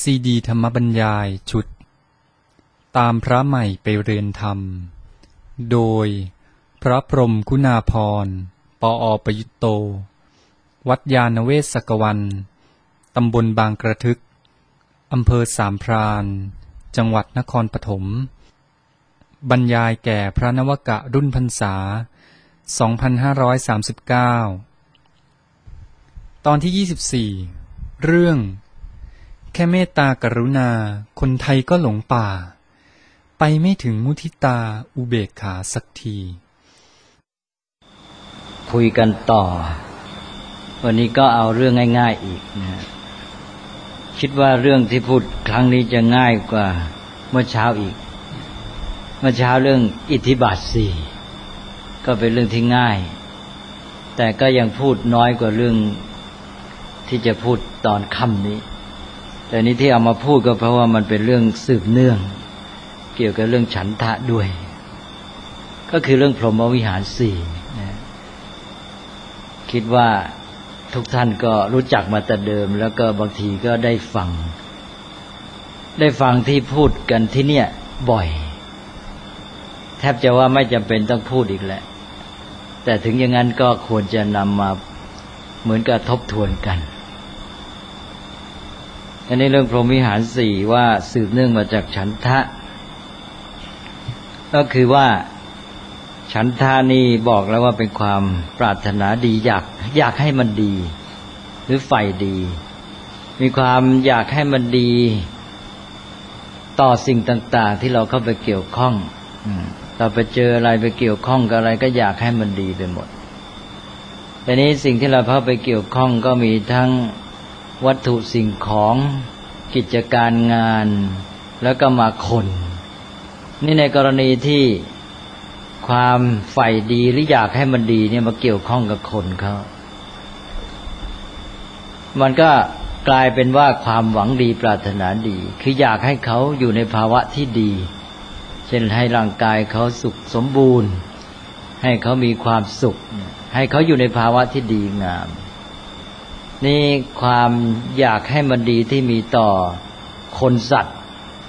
ซีดีธรรมบรรยายชุดตามพระใหม่ไปเรียนธรรมโดยพระพรหมคุณาภรณ์ ปอ.ประยุตโต วัดยานเวศกวัน ตำบลบางกระทึก อำเภอสามพราน จังหวัดนครปฐม บรรยายแก่พระนวกะรุ่นพรรษา 2539 ตอนที่ 24 เรื่องแค่เมตตากรุณาคนไทยก็หลงป่าไปไม่ถึงมุทิตาอุเบกขาสักทีคุยกันต่อวันนี้ก็เอาเรื่องง่ายๆอีกนะคิดว่าเรื่องที่พูดครั้งนี้จะง่ายกว่าเมื่อเช้าอีกเมื่อเช้าเรื่องอิทธิบาท4ก็เป็นเรื่องที่ง่ายแต่ก็ยังพูดน้อยกว่าเรื่องที่จะพูดตอนค่ำนี้แต่นี้ที่เอามาพูดก็เพราะว่ามันเป็นเรื่องสืบเนื่องเกี่ยวกับเรื่องฉันทะด้วยก็คือเรื่องพรหมวิหาร4นะคิดว่าทุกท่านก็รู้จักมาแต่เดิมแล้วก็บางทีก็ได้ฟังที่พูดกันที่เนี่ยบ่อยแทบจะว่าไม่จำเป็นต้องพูดอีกแล้วแต่ถึงอย่างนั้นก็ควรจะนำมาเหมือนกับทบทวนกันอันนี้เรื่องพรหมวิหาร4ว่าสืบเนื่องมาจากฉันทะก็คือว่าฉันทะนี่บอกแล้วว่าเป็นความปรารถนาดีอยากให้มันดีหรือใฝ่ดีมีความอยากให้มันดีต่อสิ่งต่างๆที่เราเข้าไปเกี่ยวข้องเราไปเจออะไรไปเกี่ยวข้องกับอะไรก็อยากให้มันดีไปหมดแต่นี้สิ่งที่เราเข้าไปเกี่ยวข้องก็มีทั้งวัตถุสิ่งของกิจการงานแล้วก็มาคนนี่ในกรณีที่ความใฝ่ดีหรืออยากให้มันดีเนี่ยมาเกี่ยวข้องกับคนเขามันก็กลายเป็นว่าความหวังดีปรารถนาดีคืออยากให้เขาอยู่ในภาวะที่ดีเช่นให้ร่างกายเขาสุขสมบูรณ์ให้เขามีความสุขให้เขาอยู่ในภาวะที่ดีงามนี่ความอยากให้มันดีที่มีต่อคนสัตว์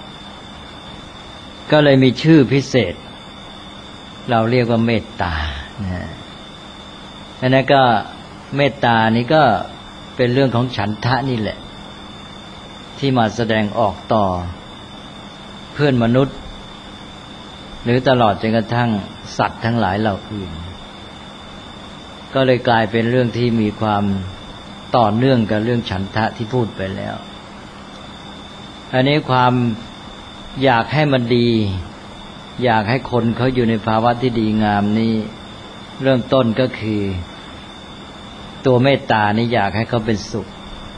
ก็เลยมีชื่อพิเศษเราเรียกว่าเมตตาอันนั้นก็เมตตานี้ก็เป็นเรื่องของฉันทะนี่แหละที่มาแสดงออกต่อเพื่อนมนุษย์หรือตลอดจนกระทั่งสัตว์ทั้งหลายเหล่าอื่นก็เลยกลายเป็นเรื่องที่มีความต่อเนื่องกับเรื่องฉันทะที่พูดไปแล้วอันนี้ความอยากให้มันดีอยากให้คนเขาอยู่ในภาวะที่ดีงามนี้เริ่มต้นก็คือตัวเมตตานี่อยากให้เขาเป็นสุข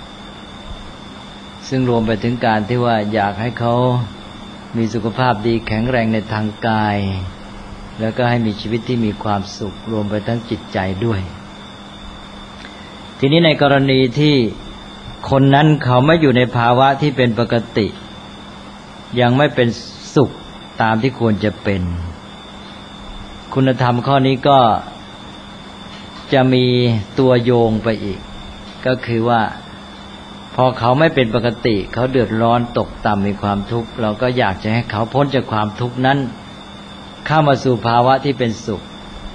ซึ่งรวมไปถึงการที่ว่าอยากให้เขามีสุขภาพดีแข็งแรงในทางกายแล้วก็ให้มีชีวิตที่มีความสุขรวมไปทั้งจิตใจด้วยทีนี้ในกรณีที่คนนั้นเขาไม่อยู่ในภาวะที่เป็นปกติยังไม่เป็นสุขตามที่ควรจะเป็นคุณธรรมข้อนี้ก็จะมีตัวโยงไปอีกก็คือว่าพอเขาไม่เป็นปกติเขาเดือดร้อนตกต่ำมีความทุกข์เราก็อยากจะให้เขาพ้นจากความทุกข์นั้นเข้ามาสู่ภาวะที่เป็นสุข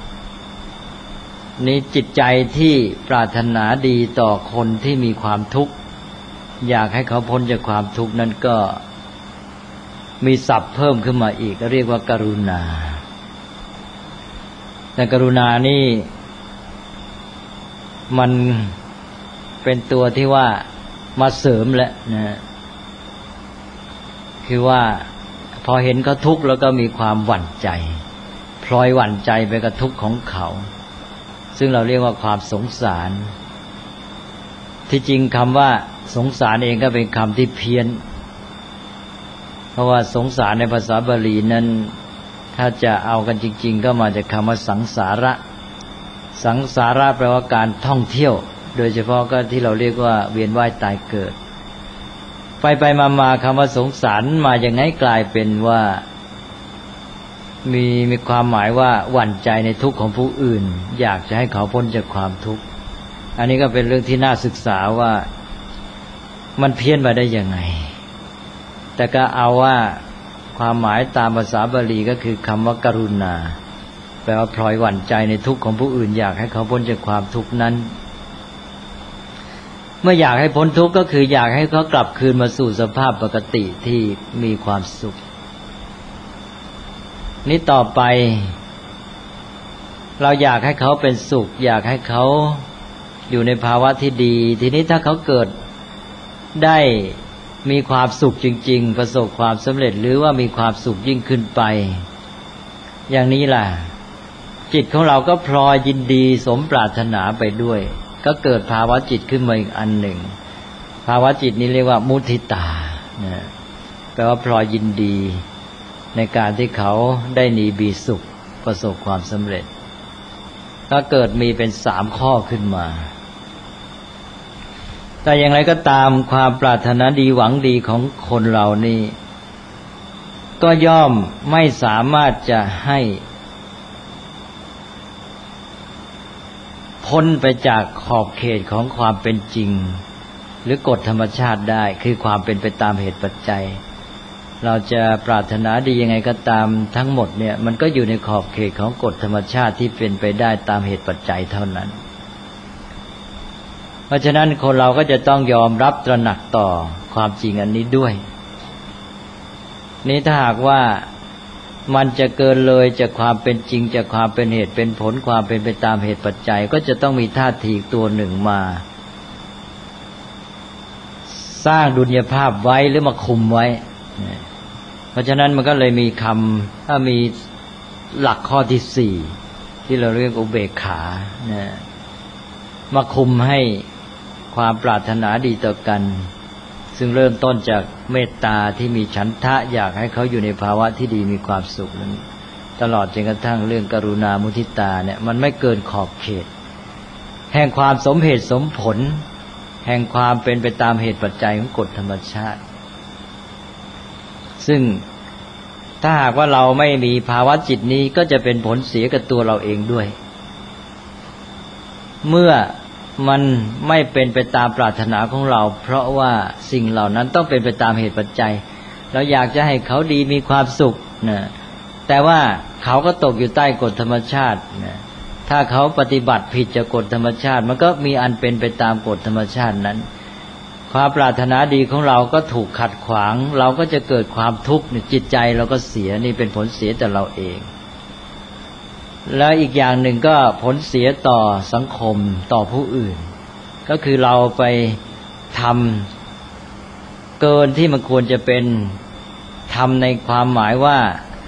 นี้จิตใจที่ปรารถนาดีต่อคนที่มีความทุกข์อยากให้เขาพ้นจากความทุกข์นั้นก็มีศัพท์เพิ่มขึ้นมาอีกเรียกว่ากรุณาแต่กรุณานี่มันเป็นตัวที่ว่ามาเสริมแล้วนะคือว่าพอเห็นเขาทุกข์แล้วก็มีความหวั่นใจพลอยหวั่นใจไปกับทุกข์ของเขาซึ่งเราเรียกว่าความสงสารที่จริงคำว่าสงสารเองก็เป็นคำที่เพี้ยนเพราะว่าสงสารในภาษาบาลีนั้นถ้าจะเอากันจริงๆก็มาจากคำว่าสังสาระสังสาระแปลว่าการท่องเที่ยวโดยเฉพาะก็ที่เราเรียกว่าเวียนว่ายตายเกิดไปมาคำว่าสงสารมาอย่างไงกลายเป็นว่ามีความหมายว่าหวั่นใจในทุกข์ของผู้อื่นอยากจะให้เขาพ้นจากความทุกข์อันนี้ก็เป็นเรื่องที่น่าศึกษาว่ามันเพี้ยนมาได้ยังไงแต่ก็เอาว่าความหมายตามภาษาบาลีก็คือคำว่ากรุณาแปลว่าพลอยหวั่นใจในทุกข์ของผู้อื่นอยากให้เขาพ้นจากความทุกข์นั้นเมื่ออยากให้พ้นทุกข์ก็คืออยากให้เขากลับคืนมาสู่สภาพปกติที่มีความสุขนี้ต่อไปเราอยากให้เขาเป็นสุขอยากให้เขาอยู่ในภาวะที่ดีทีนี้ถ้าเขาเกิดได้มีความสุขจริงๆประสบความสำเร็จหรือว่ามีความสุขยิ่งขึ้นไปอย่างนี้ล่ะจิตของเราก็พลอยยินดีสมปรารถนาไปด้วยก็เกิดภาวะจิตขึ้นมาอีกอันหนึ่งภาวะจิตนี้เรียกว่ามุทิตาแปลว่าพลอยยินดีในการที่เขาได้มีสุขประสบความสำเร็จก็เกิดมีเป็น3ข้อขึ้นมาแต่อย่างไรก็ตามความปรารถนาดีหวังดีของคนเรานี่ก็ย่อมไม่สามารถจะให้พ้นไปจากขอบเขตของความเป็นจริงหรือกฎธรรมชาติได้คือความเป็นไปตามเหตุปัจจัยเราจะปรารถนาดียังไงก็ตามทั้งหมดเนี่ยมันก็อยู่ในขอบเขตของกฎธรรมชาติที่เป็นไปได้ตามเหตุปัจจัยเท่านั้นเพราะฉะนั้นคนเราก็จะต้องยอมรับตระหนักต่อความจริงอันนี้ด้วยนี้ถ้าหากว่ามันจะเกินเลยจากความเป็นจริงจากความเป็นเหตุเป็นผลความเป็นไปตามเหตุปัจจัยก็จะต้องมีท่าทีตัวหนึ่งมาสร้างดุลยภาพไว้หรือมาคุมไว้เพราะฉะนั้นมันก็เลยมีคำถ้ามีหลักข้อที่4ที่เราเรียกอุเบกขามาคุมให้ความปรารถนาดีต่อกันซึ่งเริ่มต้นจากเมตตาที่มีฉันทะอยากให้เขาอยู่ในภาวะที่ดีมีความสุขนั้นตลอดจนกระทั่งเรื่องกรุณามุทิตาเนี่ยมันไม่เกินขอบเขตแห่งความสมเหตุสมผลแห่งความเป็นไปตามเหตุปัจจัยของกฎธรรมชาติซึ่งถ้าหากว่าเราไม่มีภาวะจิตนี้ก็จะเป็นผลเสียกับตัวเราเองด้วยเมื่อมันไม่เป็นไปตามปรารถนาของเราเพราะว่าสิ่งเหล่านั้นต้องเป็นไปตามเหตุปัจจัยเราอยากจะให้เขาดีมีความสุขนะแต่ว่าเขาก็ตกอยู่ใต้กฎธรรมชาตินะถ้าเขาปฏิบัติผิดจากกฎธรรมชาติมันก็มีอันเป็นไปตามกฎธรรมชาตินั้นความปรารถนาดีของเราก็ถูกขัดขวางเราก็จะเกิดความทุกข์จิตใจเราก็เสียนี่เป็นผลเสียแต่เราเองแล้วอีกอย่างหนึ่งก็ผลเสียต่อสังคมต่อผู้อื่นก็คือเราไปทำเกินที่มันควรจะเป็นทำในความหมายว่า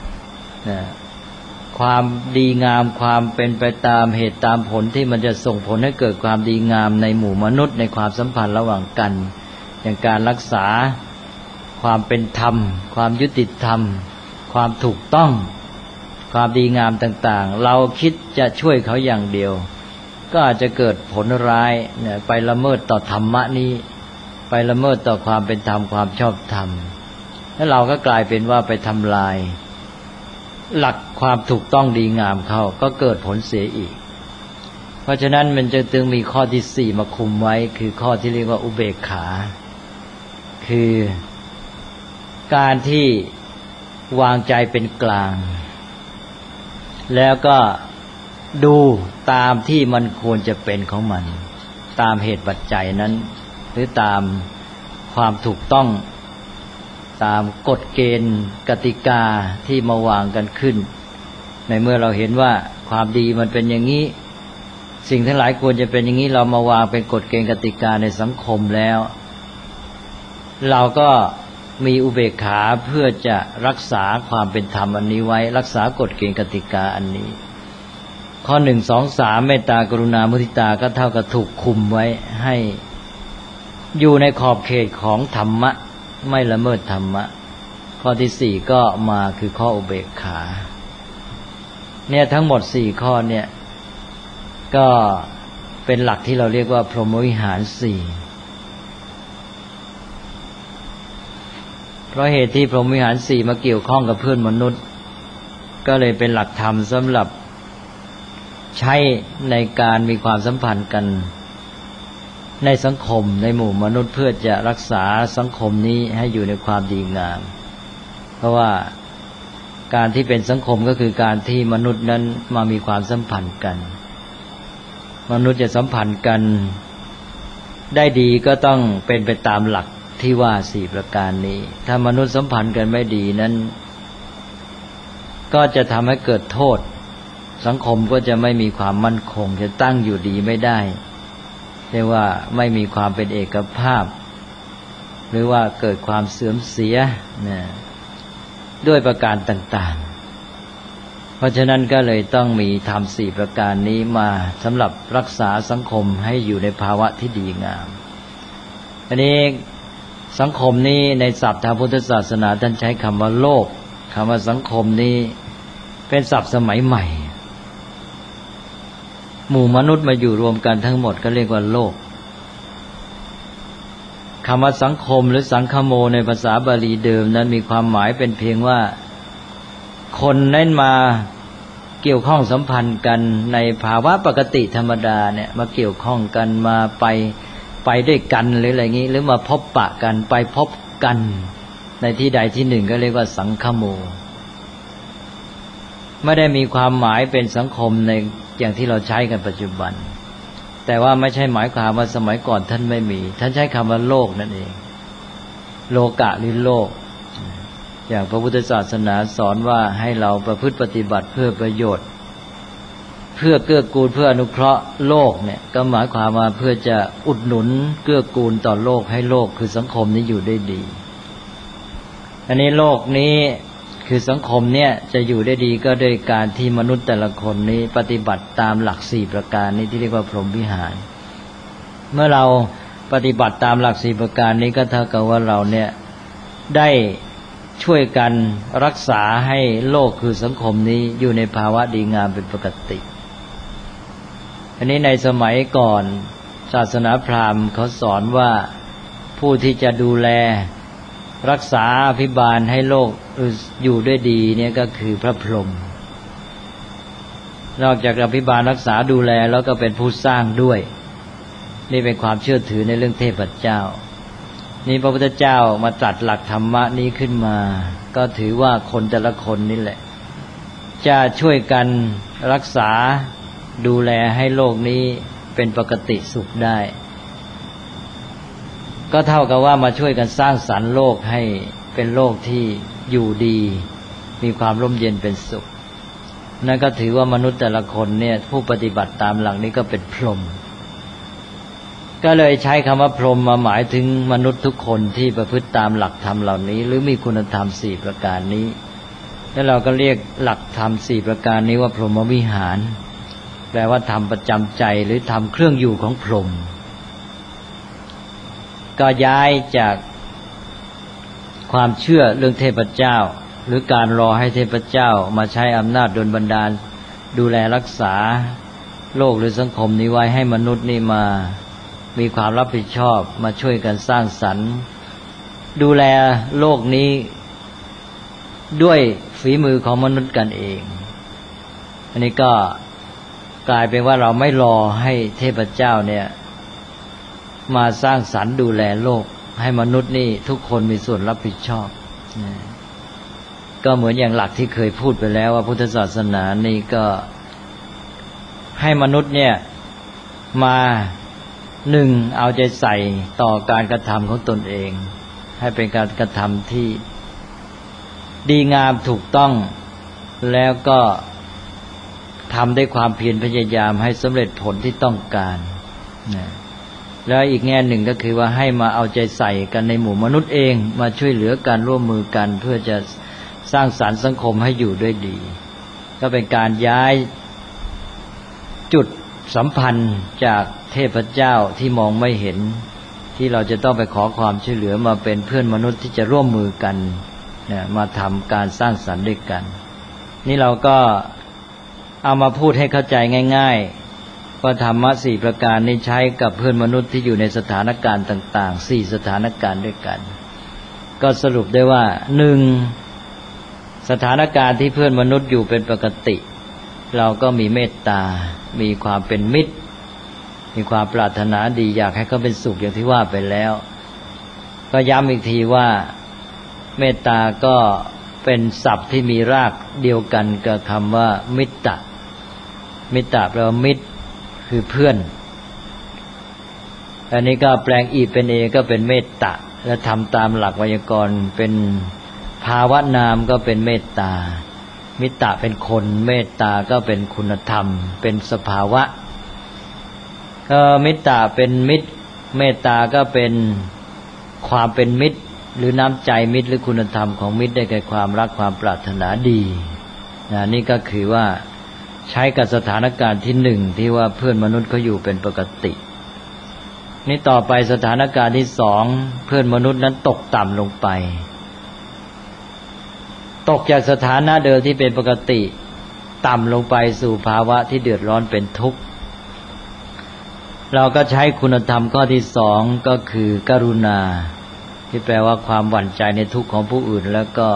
ความดีงามความเป็นไปตามเหตุตามผลที่มันจะส่งผลให้เกิดความดีงามในหมู่มนุษย์ในความสัมพันธ์ระหว่างกันอย่างการรักษาความเป็นธรรมความยุติธรรมความถูกต้องความดีงามต่างๆเราคิดจะช่วยเขาอย่างเดียวก็อาจจะเกิดผลร้ายไปละเมิดต่อธรรมะนี้ไปละเมิดต่อความเป็นธรรมความชอบธรรมแล้วเราก็กลายเป็นว่าไปทำลายหลักความถูกต้องดีงามเขาก็เกิดผลเสียอีกเพราะฉะนั้นมันจะจึงมีข้อที่4มาคุมไว้คือข้อที่เรียกว่าอุเบกขาคือการที่วางใจเป็นกลางแล้วก็ดูตามที่มันควรจะเป็นของมันตามเหตุปัจจัยนั้นหรือตามความถูกต้องตามกฎเกณฑ์กติกาที่มาวางกันขึ้นในเมื่อเราเห็นว่าความดีมันเป็นอย่างนี้สิ่งทั้งหลายควรจะเป็นอย่างนี้เรามาวางเป็นกฎเกณฑ์กติกาในสังคมแล้วเราก็มีอุเบกขาเพื่อจะรักษาความเป็นธรรมอันนี้ไว้รักษากฎเกณฑ์กติกาอันนี้ข้อ1 2 3เมตตากรุณามุทิตาก็เท่ากับถูกคุมไว้ให้อยู่ในขอบเขตของธรรมะไม่ละเมิดธรรมะข้อที่4ก็มาคือข้ออุเบกขาเนี่ยทั้งหมด4ข้อเนี่ยก็เป็นหลักที่เราเรียกว่าพรหมวิหาร4เพราะเหตุที่พรหมวิหาร4มาเกี่ยวข้องกับเพื่อนมนุษย์ก็เลยเป็นหลักธรรมสำหรับใช้ในการมีความสัมพันธ์กันในสังคมในหมู่มนุษย์เพื่อจะรักษาสังคมนี้ให้อยู่ในความดีงามเพราะว่าการที่เป็นสังคมก็คือการที่มนุษย์นั้นมามีความสัมพันธ์กันมนุษย์จะสัมพันธ์กันได้ดีก็ต้องเป็นไปตามหลักที่ว่า4ประการนี้ถ้ามนุษย์สัมพันธ์กันไม่ดีนั้นก็จะทำให้เกิดโทษสังคมก็จะไม่มีความมั่นคงจะตั้งอยู่ดีไม่ได้เรียกว่าไม่มีความเป็นเอกภาพหรือว่าเกิดความเสื่อมเสียด้วยประการต่างๆเพราะฉะนั้นก็เลยต้องมีธรรม4ประการนี้มาสำหรับรักษาสังคมให้อยู่ในภาวะที่ดีงามอันนี้สังคมนี้ในศัพท์ทางพุทธศาสนาท่านใช้คำว่าโลกคำว่าสังคมนี้เป็นศัพท์สมัยใหม่หมู่มนุษย์มาอยู่รวมกันทั้งหมดก็เรียกว่าโลกคำว่าสังคมหรือสังคโมในภาษาบาลีเดิมนั้นมีความหมายเป็นเพียงว่าคนนั้นมาเกี่ยวข้องสัมพันธ์กันในภาวะปกติธรรมดาเนี่ยมาเกี่ยวข้องกันมาไปด้วยกันหรืออะไรงี้หรือมาพบปะกันไปพบกันในที่ใดที่หนึ่งก็เรียกว่าสังคโมไม่ได้มีความหมายเป็นสังคมในอย่างที่เราใช้กันปัจจุบันแต่ว่าไม่ใช่หมายความว่าสมัยก่อนท่านไม่มีท่านใช้คำว่าโลกนั่นเองโลกะหรือโลกอย่างพระพุทธศาสนาสอนว่าให้เราประพฤติปฏิบัติเพื่อประโยชน์เพื่อเกื้อกูลเพื่ออนุเคราะห์โลกเนี่ยก็หมายความว่าเพื่อจะอุดหนุนเกื้อกูลต่อโลกให้โลกคือสังคมนี้อยู่ได้ดีอันนี้โลกนี้คือสังคมเนี่ยจะอยู่ได้ดีก็โดยการที่มนุษย์แต่ละคนนี้ปฏิบัติตามหลัก4ประการนี้ที่เรียกว่าพรหมวิหารเมื่อเราปฏิบัติตามหลัก4ประการนี้ก็เท่ากับว่าเราเนี่ยได้ช่วยกันรักษาให้โลกคือสังคมนี้อยู่ในภาวะดีงามเป็นปกติอันนี้ในสมัยก่อนศาสนาพราหมณ์เขาสอนว่าผู้ที่จะดูแลรักษาอภิบาลให้โลกอยู่ด้วยดีเนี่ยก็คือพระพรหมนอกจากอภิบาลรักษาดูแลแล้วก็เป็นผู้สร้างด้วยนี่เป็นความเชื่อถือในเรื่องเทพเจ้านี่พระพุทธเจ้ามาตรัสหลักธรรมะนี้ขึ้นมาก็ถือว่าคนแต่ละคนนี่แหละจะช่วยกันรักษาดูแลให้โลกนี้เป็นปกติสุขได้ก็เท่ากับว่ามาช่วยกันสร้างสรรค์โลกให้เป็นโลกที่อยู่ดีมีความร่มเย็นเป็นสุขนั่นก็ถือว่ามนุษย์แต่ละคนเนี่ยผู้ปฏิบัติตามหลักนี้ก็เป็นพรหมก็เลยใช้คำว่าพรหมมาหมายถึงมนุษย์ทุกคนที่ประพฤติตามหลักธรรมเหล่านี้หรือมีคุณธรรม4ประการนี้แล้วเราก็เรียกหลักธรรม4ประการนี้ว่าพรหมวิหารแปลว่าธรรมประจำใจหรือธรรมเครื่องอยู่ของพรหมก็ย้ายจากความเชื่อเรื่องเทพเจ้าหรือการรอให้เทพเจ้ามาใช้อำนาจดลบันดาลดูแลรักษาโลกหรือสังคมนี้ไว้ให้มนุษย์นี่มามีความรับผิดชอบมาช่วยกันสร้างสรรค์ดูแลโลกนี้ด้วยฝีมือของมนุษย์กันเองอันนี้ก็กลายเป็นว่าเราไม่รอให้เทพเจ้าเนี่ยมาสร้างสรรค์ดูแลโลกให้มนุษย์นี่ทุกคนมีส่วนรับผิดชอบก็เหมือนอย่างหลักที่เคยพูดไปแล้วว่าพุทธศาสนานี่ก็ให้มนุษย์เนี่ยมา1เอาใจใส่ต่อการกระทำของตนเองให้เป็นการกระทำที่ดีงามถูกต้องแล้วก็ทำด้วยความเพียรพยายามให้สำเร็จผลที่ต้องการแล้วอีกแง่หนึ่งก็คือว่าให้มาเอาใจใส่กันในหมู่มนุษย์เองมาช่วยเหลือกันร่วมมือกันเพื่อจะสร้างสรรค์สังคมให้อยู่ด้วยดีก็เป็นการย้ายจุดสัมพันธ์จากเทพเจ้าที่มองไม่เห็นที่เราจะต้องไปขอความช่วยเหลือมาเป็นเพื่อนมนุษย์ที่จะร่วมมือกันมาทำการสร้างสรรค์ด้วยกันนี่เราก็เอามาพูดให้เข้าใจง่ายๆว่าธรรมะ4ประการนี้ใช้กับเพื่อนมนุษย์ที่อยู่ในสถานการณ์ต่างๆ4สถานการณ์ด้วยกันก็สรุปได้ว่า 1. สถานการณ์ที่เพื่อนมนุษย์อยู่เป็นปกติเราก็มีเมตตามีความเป็นมิตรมีความปรารถนาดีอยากให้เขาเป็นสุขอย่างที่ว่าไปแล้วก็ย้ำอีกทีว่าเมตตาก็เป็นศัพท์ที่มีรากเดียวกันกับคำว่ามิตตะมิตตะแปลว่ามิตรคือเพื่อนอันนี้ก็แปลงอีเป็นเอก็เป็นเมตตะและทำตามหลักไวยากรณ์เป็นภาวะนามก็เป็นเมตตามิตตะเป็นคนเมตตาก็เป็นคุณธรรมเป็นสภาวะมิตตะเป็นมิตรเมตตาก็เป็นความเป็นมิตรหรือน้ำใจมิตรหรือคุณธรรมของมิตรได้แก่ความรักความปรารถนาดีนี่ก็คือว่าใช้กับสถานการณ์ที่หนึ่งที่ว่าเพื่อนมนุษย์เขาอยู่เป็นปกตินี่ต่อไปสถานการณ์ที่สองเพื่อนมนุษย์นั้นตกต่ำลงไปตกจากสถานะเดิมที่เป็นปกติต่ำลงไปสู่ภาวะที่เดือดร้อนเป็นทุกข์เราก็ใช้คุณธรรมข้อที่สองก็คือกรุณาที่แปลว่าความหวั่นใจในทุกข์ของผู้อื่นแล้วก็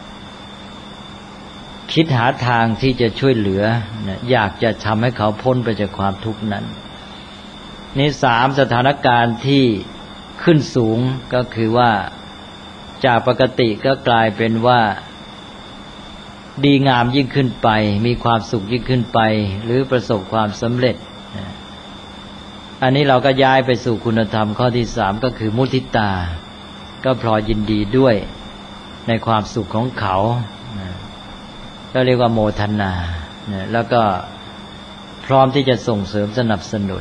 คิดหาทางที่จะช่วยเหลืออยากจะทำให้เขาพ้นไปจากความทุกข์นั้นนี่สามสถานการณ์ที่ขึ้นสูงก็คือว่าจากปกติก็กลายเป็นว่าดีงามยิ่งขึ้นไปมีความสุขยิ่งขึ้นไปหรือประสบความสำเร็จอันนี้เราก็ย้ายไปสู่คุณธรรมข้อที่สามก็คือมุทิตาก็พลอยยินดีด้วยในความสุขของเขาก็เรียกว่าโมทนาแล้วก็พร้อมที่จะส่งเสริมสนับสนุน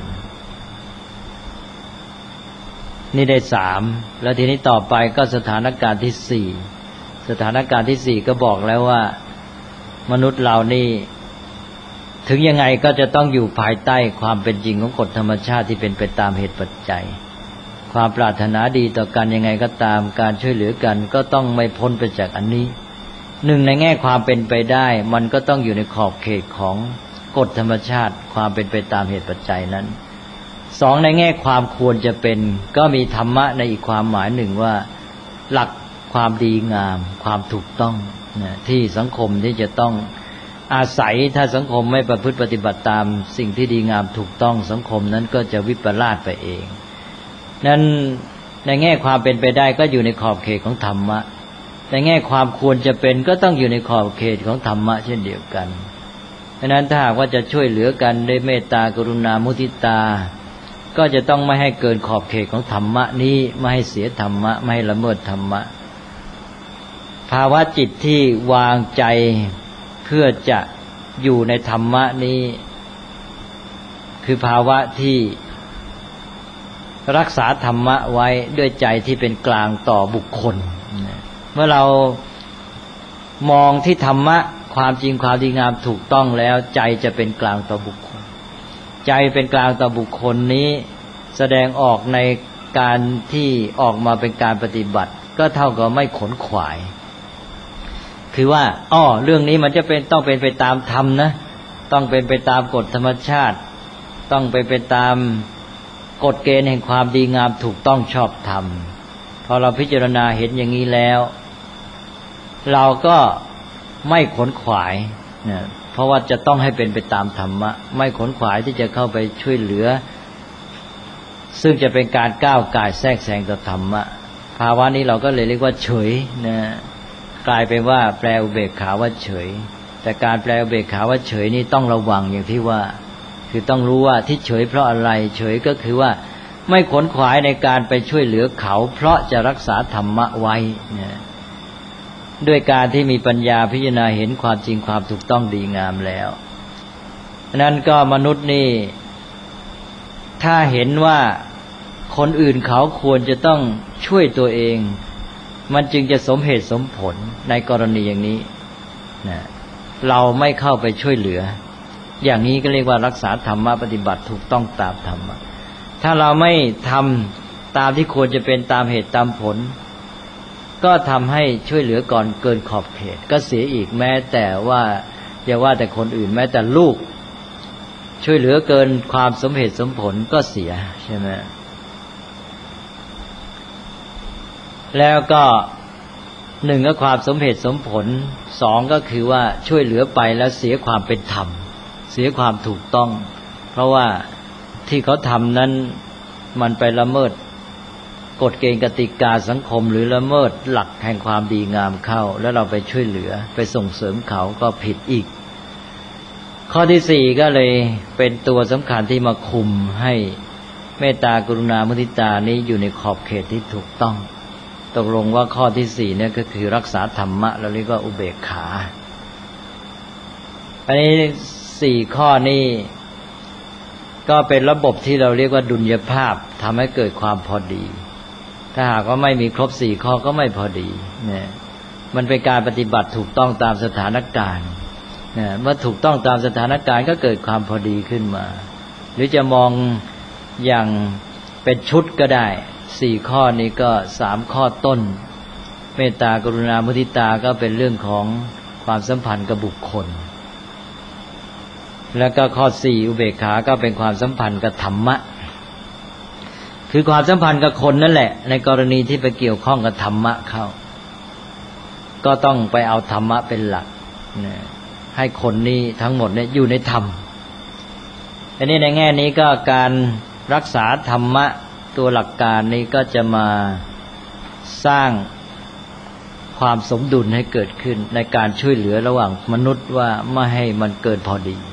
นี่ได้สามแล้วทีนี้ต่อไปก็สถานการณ์ที่สี่สถานการณ์ที่สี่ก็บอกแล้วว่ามนุษย์เรานี่ถึงยังไงก็จะต้องอยู่ภายใต้ความเป็นจริงของกฎธรรมชาติที่เป็นไปตามเหตุปัจจัยความปรารถนาดีต่อกันยังไงก็ตามการช่วยเหลือกันก็ต้องไม่พ้นไปจากอันนี้หนึ่งในแง่ความเป็นไปได้มันก็ต้องอยู่ในขอบเขตของกฎธรรมชาติความเป็นไปตามเหตุปัจจัยนั้นสองในแง่ความควรจะเป็นก็มีธรรมะในอีกความหมายหนึ่งว่าหลักความดีงามความถูกต้องที่สังคมที่จะต้องอาศัยถ้าสังคมไม่ประพฤติปฏิบัติตามสิ่งที่ดีงามถูกต้องสังคมนั้นก็จะวิปลาสไปเองนั้นในแง่ความเป็นไปได้ก็อยู่ในขอบเขตของธรรมะในแง่ความควรจะเป็นก็ต้องอยู่ในขอบเขตของธรรมะเช่นเดียวกันฉะนั้นถ้าหากว่าจะช่วยเหลือกันด้วยเมตตากรุณามุทิตาก็จะต้องไม่ให้เกินขอบเขตของธรรมะนี้ไม่ให้เสียธรรมะไม่ให้ละเมิดธรรมะภาวะจิตที่วางใจเพื่อจะอยู่ในธรรมะนี้คือภาวะที่รักษาธรรมะไว้ด้วยใจที่เป็นกลางต่อบุคคลเมื่อเรามองที่ธรรมะความจริงความดีงามถูกต้องแล้วใจจะเป็นกลางต่อบุคคลใจเป็นกลางต่อบุคคลนี้แสดงออกในการที่ออกมาเป็นการปฏิบัติก็เท่ากับไม่ขนขวายคือว่าเรื่องนี้มันจะต้องเป็นไปตามธรรมนะต้องเป็นไปตามกฎธรรมชาติต้องไปตามกฎเกณฑ์แห่งความดีงามถูกต้องชอบธรรมพอเราพิจารณาเห็นอย่างนี้แล้วเราก็ไม่ขนขวายนะเพราะว่าจะต้องให้เป็นไปตามธรรมะไม่ขนขวายที่จะเข้าไปช่วยเหลือซึ่งจะเป็นการก้าวก่ายแทรกแซงต่อธรรมะภาวะนี้เราก็เลยเรียกว่าเฉยนะกลายเป็นว่าแปลอุเบกขาว่าเฉยแต่การแปลอุเบกขาว่าเฉยนี่ต้องระวังอย่างที่ว่าคือต้องรู้ว่าที่เฉยเพราะอะไรเฉยก็คือว่าไม่ขนขวายในการไปช่วยเหลือเขาเพราะจะรักษาธรรมะไว้นะด้วยการที่มีปัญญาพิจารณาเห็นความจริงความถูกต้องดีงามแล้วนั้นก็มนุษย์นี่ถ้าเห็นว่าคนอื่นเขาควรจะต้องช่วยตัวเองมันจึงจะสมเหตุสมผลในกรณีอย่างนี้นะเราไม่เข้าไปช่วยเหลืออย่างนี้ก็เรียกว่ารักษาธรรมะปฏิบัติถูกต้องตามธรรมะถ้าเราไม่ทำตามที่ควรจะเป็นตามเหตุตามผลก็ทำให้ช่วยเหลือก่อนเกินขอบเขตก็เสียอีกแม้แต่ว่าอย่าว่าแต่คนอื่นแม้แต่ลูกช่วยเหลือเกินความสมเหตุสมผลก็เสียใช่ไหมแล้วก็หนึ่งก็ความสมเหตุสมผลสองก็คือว่าช่วยเหลือไปแล้วเสียความเป็นธรรมเสียความถูกต้องเพราะว่าที่เขาทำนั้นมันไปละเมิดกฎเกณฑ์กติกาสังคมหรือละเมิดหลักแห่งความดีงามเข้าแล้วเราไปช่วยเหลือไปส่งเสริมเขาก็ผิดอีกข้อที่สี่ก็เลยเป็นตัวสำคัญที่มาคุมให้เมตตากรุณามุทิตานี้อยู่ในขอบเขตที่ถูกต้องตกลงว่าข้อที่สี่เนี่ยก็คือรักษาธรรมะแล้วเรียกว่าอุเบกขาอันนี้สี่ข้อนี้ก็เป็นระบบที่เราเรียกว่าดุลยภาพทำให้เกิดความพอดีถ้าหากว่าไม่มีครบสี่ข้อก็ไม่พอดีเนี่ยมันเป็นการปฏิบัติถูกต้องตามสถานการณ์เนี่ยเมื่อถูกต้องตามสถานการณ์ก็เกิดความพอดีขึ้นมาหรือจะมองอย่างเป็นชุดก็ได้สี่ข้อนี้ก็สามข้อต้นเมตตากรุณามุทิตาก็เป็นเรื่องของความสัมพันธ์กับบุคคลแล้วก็ข้อสี่อุเบกขาก็เป็นความสัมพันธ์กับธรรมะคือความสัมพันธ์กับคนนั่นแหละในกรณีที่ไปเกี่ยวข้องกับธรรมะเข้าก็ต้องไปเอาธรรมะเป็นหลักให้คนนี้ทั้งหมดเนี่ยอยู่ในธรรมอันนี้ในแง่นี้ก็การรักษาธรรมะตัวหลักการนี้ก็จะมาสร้างความสมดุลให้เกิดขึ้นในการช่วยเหลือระหว่างมนุษย์ว่าไม่ให้มันเกินพอดี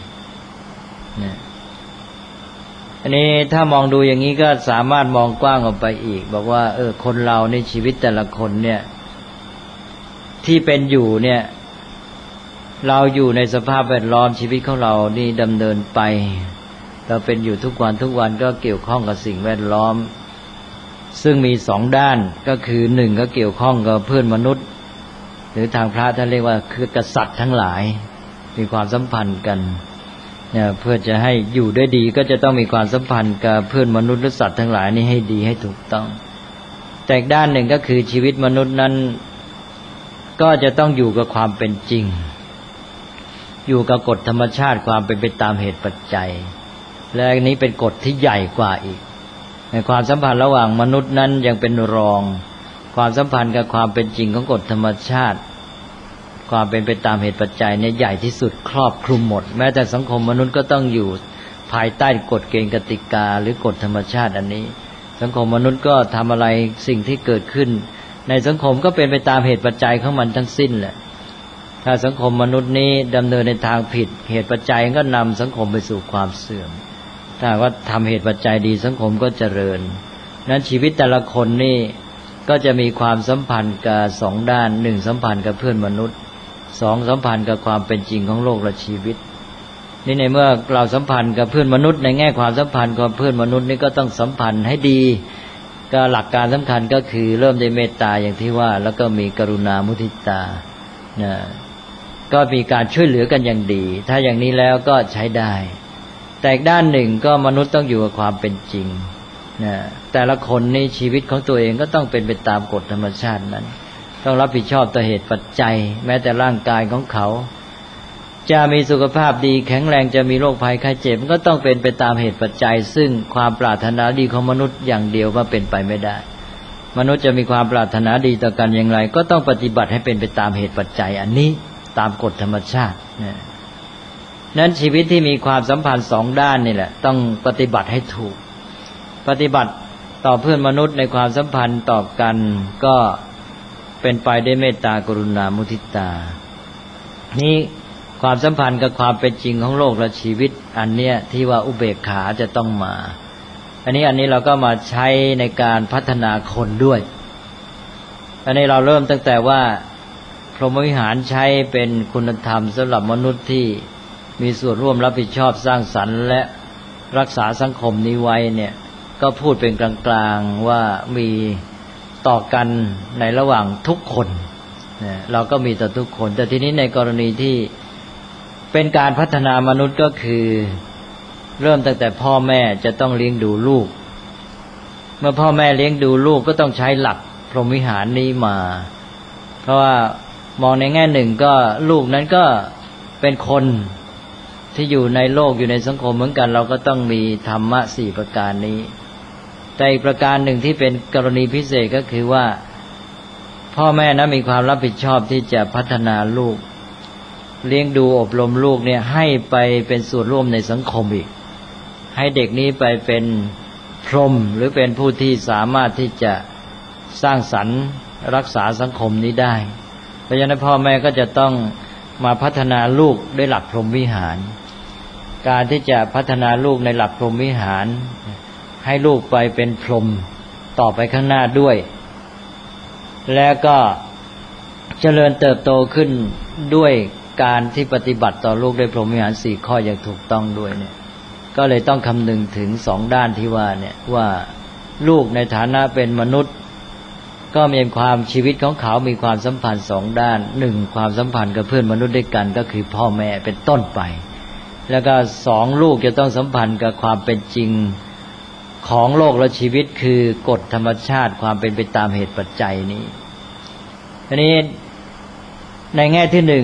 อันนี้ถ้ามองดูอย่างนี้ก็สามารถมองกว้างออกไปอีกบอกว่าคนเราในชีวิตแต่ละคนเนี่ยที่เป็นอยู่เนี่ยเราอยู่ในสภาพแวดล้อมชีวิตของเรานี่ดำเนินไปเราเป็นอยู่ทุกวันก็เกี่ยวข้องกับสิ่งแวดล้อมซึ่งมีสองด้านก็คือหนึ่งก็เกี่ยวข้องกับเพื่อนมนุษย์หรือทางพระท่านเรียกว่าคือกษัตริย์ทั้งหลายมีความสัมพันธ์กันเนี่ยเพื่อจะให้อยู่ได้ดีก็จะต้องมีความสัมพันธ์กับเพื่อนมนุษย์และสัตว์ทั้งหลายนี้ให้ดีให้ถูกต้องแต่อีกด้านหนึ่งก็คือชีวิตมนุษย์นั้นก็จะต้องอยู่กับความเป็นจริงอยู่กับกฎธรรมชาติความเป็นไปตามเหตุปัจจัยและอันนี้เป็นกฎที่ใหญ่กว่าอีกในความสัมพันธ์ระหว่างมนุษย์นั้นยังเป็นรองความสัมพันธ์กับความเป็นจริงของกฎธรรมชาติความเป็นไปตามเหตุปัจจัยเนี่ยใหญ่ที่สุดครอบคลุมหมดแม้แต่สังคมมนุษย์ก็ต้องอยู่ภายใต้กฎเกณฑ์กติกาหรือกฎธรรมชาติอันนี้สังคมมนุษย์ก็ทำอะไรสิ่งที่เกิดขึ้นในสังคมก็เป็นไปตามเหตุปัจจัยของมันทั้งสิ้นแหละถ้าสังคมมนุษย์นี้ดำเนินในทางผิดเหตุปัจจัยก็นำสังคมไปสู่ความเสื่อมถ้าว่าทำเหตุปัจจัยดีสังคมก็เจริญนั้นชีวิตแต่ละคนนี่ก็จะมีความสัมพันธ์กับสองด้านหนึ่งสัมพันธ์กับเพื่อนมนุษย์สองสัมพันธ์กับความเป็นจริงของโลกและชีวิตนี่ในเมื่อเราสัมพันธ์กับเพื่อนมนุษย์ในแง่ความสัมพันธ์กับเพื่อนมนุษย์นี่ก็ต้องสัมพันธ์ให้ดีก็หลักการสำคัญก็คือเริ่มด้วยเมตตาอย่างที่ว่าแล้วก็มีกรุณามุทิตาก็มีการช่วยเหลือกันอย่างดีถ้าอย่างนี้แล้วก็ใช้ได้แต่อีกด้านหนึ่งก็มนุษย์ต้องอยู่กับความเป็นจริงแต่ละคนนี่ชีวิตของตัวเองก็ต้องเป็นไปตามกฎธรรมชาตินั้นต้องรับผิดชอบต่อเหตุปัจจัยแม้แต่ร่างกายของเขาจะมีสุขภาพดีแข็งแรงจะมีโรคภัยไข้เจ็บก็ต้องเป็นไปตามเหตุปัจจัยซึ่งความปรารถนาดีของมนุษย์อย่างเดียวว่าเป็นไปไม่ได้มนุษย์จะมีความปรารถนาดีต่อกันอย่างไรก็ต้องปฏิบัติให้เป็นไปตามเหตุปัจจัยอันนี้ตามกฎธรรมชาตินั้นชีวิตที่มีความสัมพันธ์สองด้านนี่แหละต้องปฏิบัติให้ถูกปฏิบัติต่อเพื่อนมนุษย์ในความสัมพันธ์ต่อกันก็เป็นไปด้วยเมตตากรุณามุทิตานี้ความสัมพันธ์กับความเป็นจริงของโลกและชีวิตอันเนี้ยที่ว่าอุเบกขาจะต้องมาอันนี้เราก็มาใช้ในการพัฒนาคนด้วยอันนี้เราเริ่มตั้งแต่ว่าพรหมวิหารใช้เป็นคุณธรรมสำหรับมนุษย์ที่มีส่วนร่วมรับผิดชอบสร้างสรรค์และรักษาสังคมนี้ไว้เนี่ยก็พูดเป็นกลางๆว่ามีต่อกันในระหว่างทุกคนเราก็มีต่อทุกคนแต่ทีนี้ในกรณีที่เป็นการพัฒนามนุษย์ก็คือเริ่มตั้งแต่พ่อแม่จะต้องเลี้ยงดูลูกเมื่อพ่อแม่เลี้ยงดูลูกก็ต้องใช้หลักพรหมวิหารนี้มาเพราะว่ามองในแง่หนึ่งก็ลูกนั้นก็เป็นคนที่อยู่ในโลกอยู่ในสังคมเหมือนกันเราก็ต้องมีธรรมะสี่ประการนี้แต่อีกประการหนึ่งที่เป็นกรณีพิเศษก็คือว่าพ่อแม่นั้นมีความรับผิดชอบที่จะพัฒนาลูกเลี้ยงดูอบรมลูกเนี่ยให้ไปเป็นส่วนร่วมในสังคมอีกให้เด็กนี้ไปเป็นพรหมหรือเป็นผู้ที่สามารถที่จะสร้างสรรค์รักษาสังคมนี้ได้เพราะฉะนั้นพ่อแม่ก็จะต้องมาพัฒนาลูกด้วยหลักพรหมวิหารการที่จะพัฒนาลูกในหลักพรหมวิหารให้ลูกไปเป็นพรหมต่อไปข้างหน้าด้วยแล้วก็เจริญเติบโตขึ้นด้วยการที่ปฏิบัติต่อลูกด้วยพรหมวิหาร4ข้ออย่างถูกต้องด้วยเนี่ยก็เลยต้องคำนึงถึง2ด้านที่ว่าเนี่ยว่าลูกในฐานะเป็นมนุษย์ก็มีความชีวิตของเขามีความสัมพันธ์2ด้าน1ความสัมพันธ์กับเพื่อนมนุษย์ด้วยกันก็คือพ่อแม่เป็นต้นไปแล้วก็2ลูกจะต้องสัมพันธ์กับความเป็นจริงของโลกและชีวิตคือกฎธรรมชาติความเป็นไปตามเหตุปัจจัยนี้ทีนี้ในแง่ที่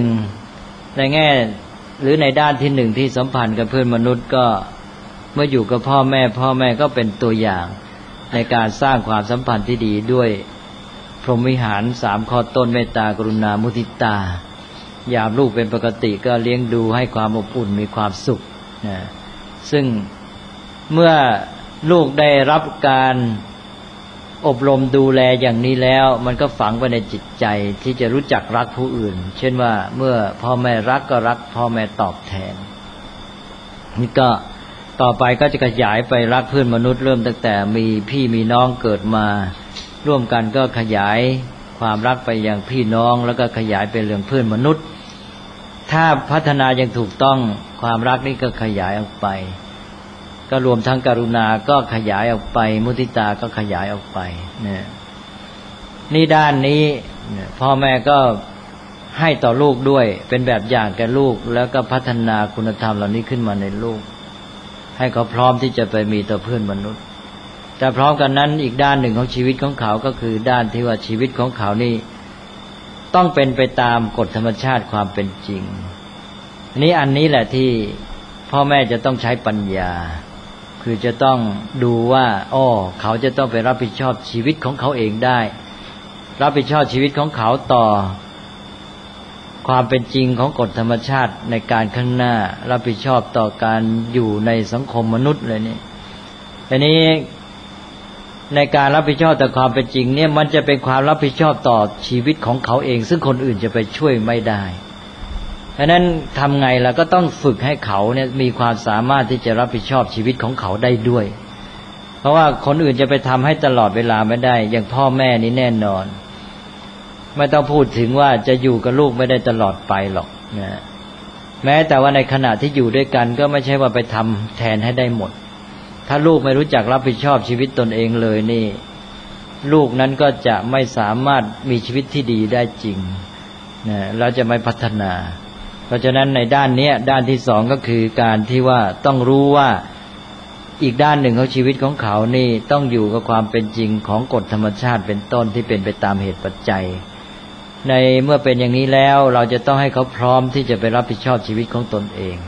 1ในแง่หรือในด้านที่1ที่สัมพันธ์กับเพื่อนมนุษย์ก็เมื่ออยู่กับพ่อแม่ก็เป็นตัวอย่างในการสร้างความสัมพันธ์ที่ดีด้วยพรหมวิหาร3ข้อต้นเมตตากรุณามุทิตายามลูกเป็นปกติก็เลี้ยงดูให้ความอบอุ่นมีความสุขนะซึ่งเมื่อลูกได้รับการอบรมดูแลอย่างนี้แล้วมันก็ฝังไว้ในจิตใจที่จะรู้จักรักผู้อื่นเช่นว่าเมื่อพ่อแม่รักก็รักพ่อแม่ตอบแทนนี่ก็ต่อไปก็จะขยายไปรักเพื่อนมนุษย์เริ่มตั้งแต่มีพี่มีน้องเกิดมาร่วมกันก็ขยายความรักไปอย่างพี่น้องแล้วก็ขยายไปเรื่องเพื่อนมนุษย์ถ้าพัฒนาอย่างถูกต้องความรักนี้ก็ขยายออกไปก็รวมทั้งกรุณาก็ขยายออกไปมุทิตาก็ขยายออกไปนี่ด้านนี้พ่อแม่ก็ให้ต่อลูกด้วยเป็นแบบอย่างแก่ลูกแล้วก็พัฒนาคุณธรรมเหล่านี้ขึ้นมาในลูกให้เขาพร้อมที่จะไปมีต่อเพื่อนมนุษย์แต่พร้อมกันนั้นอีกด้านหนึ่งของชีวิตของเขาก็คือด้านที่ว่าชีวิตของเขานี่ต้องเป็นไปตามกฎธรรมชาติความเป็นจริงนี่อันนี้แหละที่พ่อแม่จะต้องใช้ปัญญาคือจะต้องดูว่าเขาจะต้องไปรับผิดชอบชีวิตของเขาเองได้รับผิดชอบชีวิตของเขาต่อความเป็นจริงของกฎธรรมชาติในการข้างหน้ารับผิดชอบต่อการอยู่ในสังคมมนุษย์เลยนี่ทีนี้ในการรับผิดชอบต่อความเป็นจริงเนี่ยมันจะเป็นความรับผิดชอบต่อชีวิตของเขาเองซึ่งคนอื่นจะไปช่วยไม่ได้เพราะนั้นทำไงล่ะก็ต้องฝึกให้เขาเนี่ยมีความสามารถที่จะรับผิดชอบชีวิตของเขาได้ด้วยเพราะว่าคนอื่นจะไปทำให้ตลอดเวลาไม่ได้อย่างพ่อแม่นี่แน่นอนไม่ต้องพูดถึงว่าจะอยู่กับลูกไม่ได้ตลอดไปหรอกนะแม้แต่ว่าในขณะที่อยู่ด้วยกันก็ไม่ใช่ว่าไปทำแทนให้ได้หมดถ้าลูกไม่รู้จักรับผิดชอบชีวิตตนเองเลยนี่ลูกนั้นก็จะไม่สามารถมีชีวิตที่ดีได้จริงนะแล้วจะไม่พัฒนาเพราะฉะนั้นในด้านนี้ด้านที่2ก็คือการที่ว่าต้องรู้ว่าอีกด้านหนึ่งของชีวิตของเขานี่ต้องอยู่กับความเป็นจริงของกฎธรรมชาติเป็นต้นที่เป็นไปตามเหตุปัจจัยในเมื่อเป็นอย่างนี้แล้วเราจะต้องให้เขาพร้อมที่จะไปรับผิดชอบชีวิตของตนเอง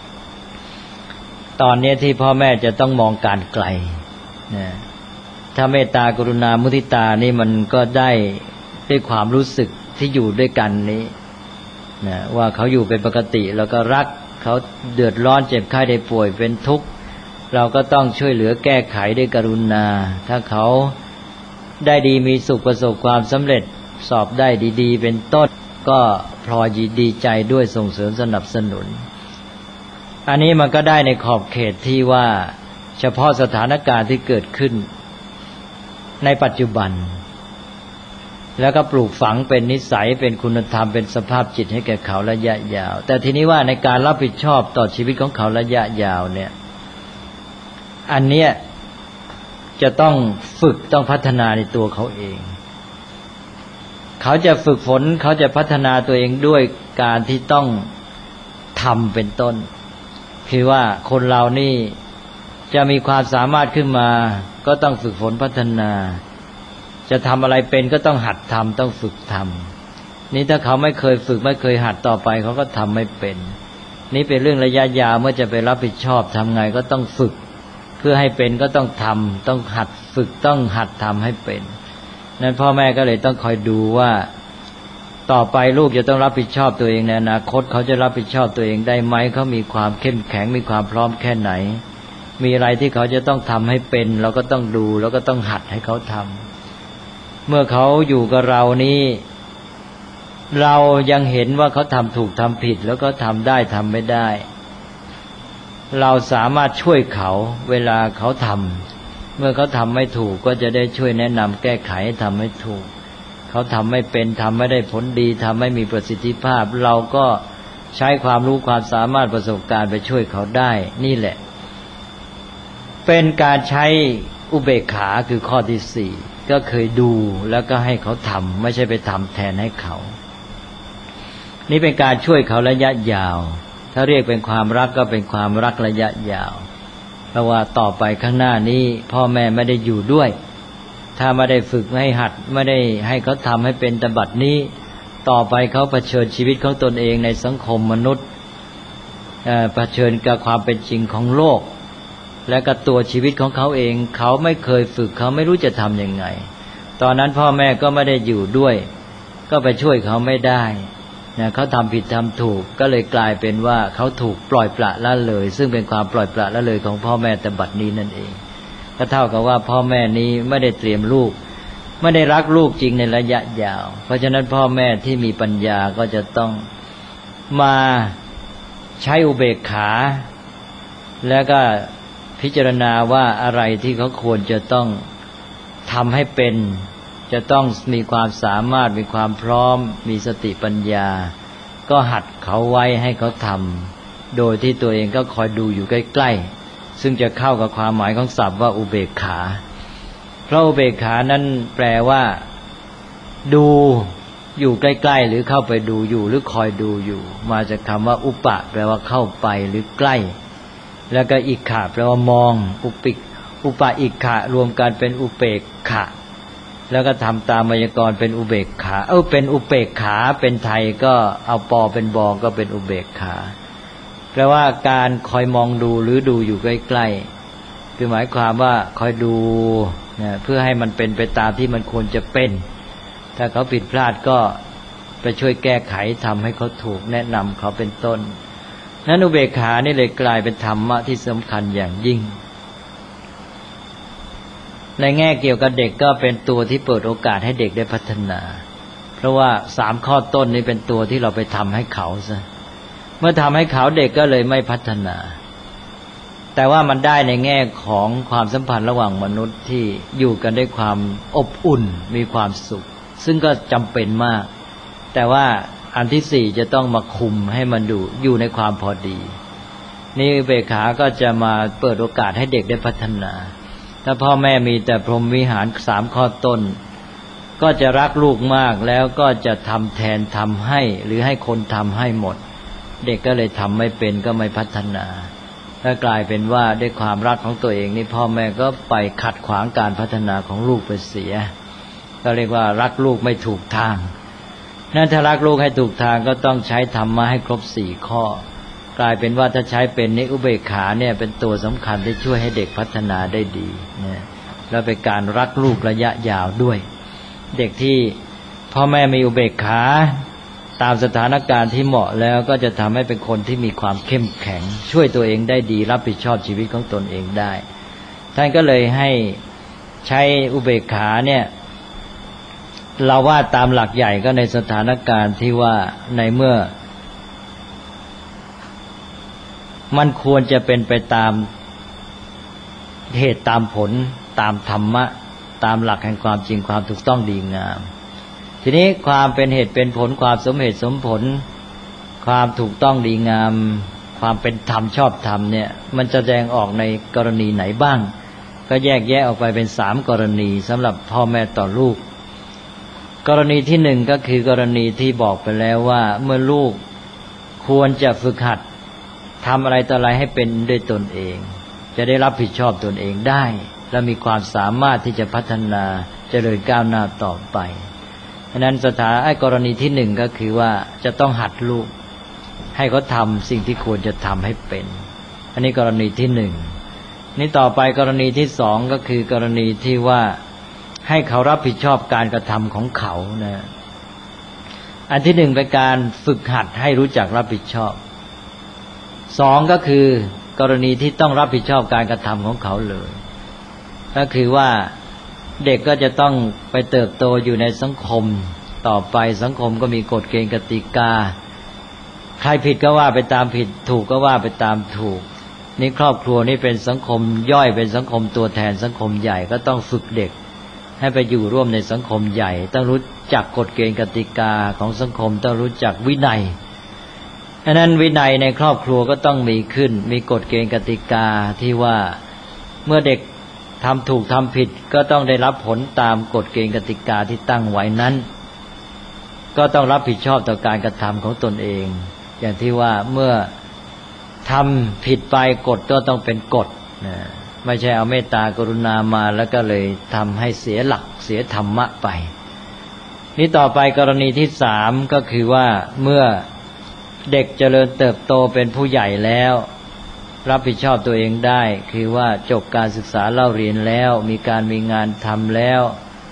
ตอนนี้ที่พ่อแม่จะต้องมองการไกลนะถ้าเมตตากรุณามุทิตานี่มันก็ได้ด้วยความรู้สึกที่อยู่ด้วยกันนี้นะว่าเขาอยู่เป็นปกติแล้วก็รักเขาเดือดร้อนเจ็บไข้ได้ป่วยเป็นทุกข์เราก็ต้องช่วยเหลือแก้ไขด้วยกรุณาถ้าเขาได้ดีมีสุขประสบความสำเร็จสอบได้ดีๆเป็นต้นก็พลอยดีใจด้วยส่งเสริมสนับสนุนอันนี้มันก็ได้ในขอบเขตที่ว่าเฉพาะสถานการณ์ที่เกิดขึ้นในปัจจุบันแล้วก็ปลูกฝังเป็นนิสัยเป็นคุณธรรมเป็นสภาพจิตให้แก่เขาระยะยาวแต่ทีนี้ว่าในการรับผิดชอบต่อชีวิตของเขาระยะยาวเนี่ยอันเนี้ยจะต้องฝึกต้องพัฒนาในตัวเขาเองเขาจะฝึกฝนเขาจะพัฒนาตัวเองด้วยการที่ต้องทำเป็นต้นคือว่าคนเรานี่จะมีความสามารถขึ้นมาก็ต้องฝึกฝนพัฒนาจะทำอะไรเป็นก็ต้องหัดทำต้องฝึกทำนี่ถ้าเขาไม่เคยฝึกไม่เคยหัดต่อไปเขาก็ทำไม่เป็นนี่เป็นเรื่องระยะยาวเมื่อจะไปรับผิดชอบทำไงก็ต้องฝึกเพื่อให้เป็นก็ต้องทำต้องหัดฝึกต้องหัดทำให้เป็นนั้นพ่อแม่ก็เลยต้องคอยดูว่าต่อไปลูกจะต้องรับผิดชอบตัวเองในอนาคตเขาจะรับผิดชอบตัวเองได้ไหมเขามีความเข้มแข็งมีความพร้อมแค่ไหนมีอะไรที่เขาจะต้องทำให้เป็นเราก็ต้องดูแล้วก็ต้องหัดให้เขาทำเมื่อเขาอยู่กับเรานี้เรายังเห็นว่าเขาทำถูกทำผิดแล้วก็ทำได้ทำไม่ได้เราสามารถช่วยเขาเวลาเขาทำเมื่อเขาทำไม่ถูกก็จะได้ช่วยแนะนำแก้ไขให้ทำให้ถูกเขาทำไม่เป็นทำไม่ได้ผลดีทำไม่มีประสิทธิภาพเราก็ใช้ความรู้ความสามารถประสบการณ์ไปช่วยเขาได้นี่แหละเป็นการใช้อุเบกขาคือข้อที่สี่ก็เคยดูแล้วก็ให้เขาทำไม่ใช่ไปทำแทนให้เขานี่เป็นการช่วยเขาระยะยาวถ้าเรียกเป็นความรักก็เป็นความรักระยะยาวเพราะว่าต่อไปข้างหน้านี้พ่อแม่ไม่ได้อยู่ด้วยถ้าไม่ได้ฝึกให้หัดไม่ได้ให้เขาทำให้เป็นตบัดนี้ต่อไปเขาเผชิญชีวิตของตนเองในสังคมมนุษย์เผชิญกับความเป็นจริงของโลกและกับตัวชีวิตของเขาเองเขาไม่เคยฝึกเขาไม่รู้จะทำยังไงตอนนั้นพ่อแม่ก็ไม่ได้อยู่ด้วยก็ไปช่วยเขาไม่ได้เขาทำผิดทำถูกก็เลยกลายเป็นว่าเขาถูกปล่อยปละละเลยซึ่งเป็นความปล่อยปละละเลยของพ่อแม่แต่บัดนี้นั่นเองก็เท่ากับว่าพ่อแม่นี้ไม่ได้เตรียมลูกไม่ได้รักลูกจริงในระยะยาวเพราะฉะนั้นพ่อแม่ที่มีปัญญาก็จะต้องมาใช้อุเบกขาแล้วก็พิจารณาว่าอะไรที่เขาควรจะต้องทำให้เป็นจะต้องมีความสามารถมีความพร้อมมีสติปัญญาก็หัดเขาไว้ให้เขาทำโดยที่ตัวเองก็คอยดูอยู่ใกล้ๆซึ่งจะเข้ากับความหมายของศัพท์ว่าอุเบกขาเพราะอุเบกขานั้นแปลว่าดูอยู่ใกล้ๆหรือเข้าไปดูอยู่หรือคอยดูอยู่มาจากคำว่าอุปะแปลว่าเข้าไปหรือใกล้แล้วก็อิกขะแปลว่ามองอุปะอิกขะรวมกันเป็นอุเบกขะแล้วก็ทำตามไวยากรณ์เป็นอุเบกขาเป็นอุเบกขาเป็นไทยก็เอาปอเป็นบอก็เป็นอุเบกขาแปลว่าการคอยมองดูหรือดูอยู่ใกล้ๆคือหมายความว่าคอยดูเพื่อให้มันเป็นไปตามที่มันควรจะเป็นถ้าเขาผิดพลาดก็ไปช่วยแก้ไขทำให้เขาถูกแนะนำเขาเป็นต้นนั้นอุเบกขานี่เลยกลายเป็นธรรมะที่สำคัญอย่างยิ่งในแง่เกี่ยวกับเด็กก็เป็นตัวที่เปิดโอกาสให้เด็กได้พัฒนาเพราะว่า3ข้อต้นนี้เป็นตัวที่เราไปทำให้เขาซะเมื่อทำให้เขาเด็กก็เลยไม่พัฒนาแต่ว่ามันได้ในแง่ของความสัมพันธ์ระหว่างมนุษย์ที่อยู่กันด้วยความอบอุ่นมีความสุขซึ่งก็จำเป็นมากแต่ว่าอันที่สี่จะต้องมาคุมให้มันอยู่ในความพอดีนี่อุเบกขาก็จะมาเปิดโอกาสให้เด็กได้พัฒนาถ้าพ่อแม่มีแต่พรหมวิหาร3ข้อต้นก็จะรักลูกมากแล้วก็จะทำแทนทำให้หรือให้คนทำให้หมดเด็กก็เลยทำไม่เป็นก็ไม่พัฒนาถ้ากลายเป็นว่าด้วยความรักของตัวเองนี่พ่อแม่ก็ไปขัดขวางการพัฒนาของลูกไปเสียก็เรียกว่ารักลูกไม่ถูกทางนั้นถ้ารักลูกให้ถูกทางก็ต้องใช้ธรรมะให้ครบ4ข้อกลายเป็นว่าถ้าใช้เป็นนิอุเบกขาเนี่ยเป็นตัวสำคัญที่ช่วยให้เด็กพัฒนาได้ดีนะแล้วเป็นการรักลูกระยะยาวด้วยเด็กที่พ่อแม่มีอุเบกขาตามสถานการณ์ที่เหมาะแล้วก็จะทำให้เป็นคนที่มีความเข้มแข็งช่วยตัวเองได้ดีรับผิดชอบชีวิตของตนเองได้ท่านก็เลยให้ใช้อุเบกขาเนี่ยเราว่าตามหลักใหญ่ก็ในสถานการณ์ที่ว่าในเมื่อมันควรจะเป็นไปตามเหตุตามผลตามธรรมะตามหลักแห่งความจริงความถูกต้องดีงามทีนี้ความเป็นเหตุเป็นผลความสมเหตุสมผลความถูกต้องดีงามความเป็นธรรมชอบธรรมเนี่ยมันจะแสดงออกในกรณีไหนบ้างก็แยกแยะออกไปเป็น3กรณีสำหรับพ่อแม่ต่อลูกกรณีที่1ก็คือกรณีที่บอกไปแล้วว่าเมื่อลูกควรจะฝึกหัดทำอะไรต่ออะไรให้เป็นด้วยตนเองจะได้รับผิดชอบตนเองได้และมีความสามารถที่จะพัฒนาเจริญก้าวหน้าต่อไปฉะนั้นกรณีที่1ก็คือว่าจะต้องหัดลูกให้เขาทำสิ่งที่ควรจะทำให้เป็นอันนี้กรณีที่1นี่ต่อไปกรณีที่2ก็คือกรณีที่ว่าให้เขารับผิดชอบการกระทำของเขานะอันที่1เป็นการฝึกหัดให้รู้จักรับผิดชอบ2ก็คือกรณีที่ต้องรับผิดชอบการกระทำของเขาเลยก็คือว่าเด็กก็จะต้องไปเติบโตอยู่ในสังคมต่อไปสังคมก็มีกฎเกณฑ์กติกาใครผิดก็ว่าไปตามผิดถูกก็ว่าไปตามถูกนี่ครอบครัวนี่เป็นสังคมย่อยเป็นสังคมตัวแทนสังคมใหญ่ก็ต้องฝึกเด็กให้ไปอยู่ร่วมในสังคมใหญ่ต้องรู้จักกฎเกณฑ์กติกาของสังคมต้องรู้จักวินัยฉะนั้นวินัยในครอบครัวก็ต้องมีขึ้นมีกฎเกณฑ์กติกาที่ว่าเมื่อเด็กทำถูกทำผิดก็ต้องได้รับผลตามกฎเกณฑ์กติกาที่ตั้งไว้นั้นก็ต้องรับผิดชอบต่อการกระทำของตนเองอย่างที่ว่าเมื่อทำผิดไปกฎก็ต้องเป็นกฎนะไม่ใช่เอาเมตตากรุณามาแล้วก็เลยทำให้เสียหลักเสียธรรมะไปนี่ต่อไปกรณีที่สามก็คือว่าเมื่อเด็กเจริญเติบโตเป็นผู้ใหญ่แล้วรับผิดชอบตัวเองได้คือว่าจบการศึกษาเล่าเรียนแล้วมีการมีงานทำแล้ว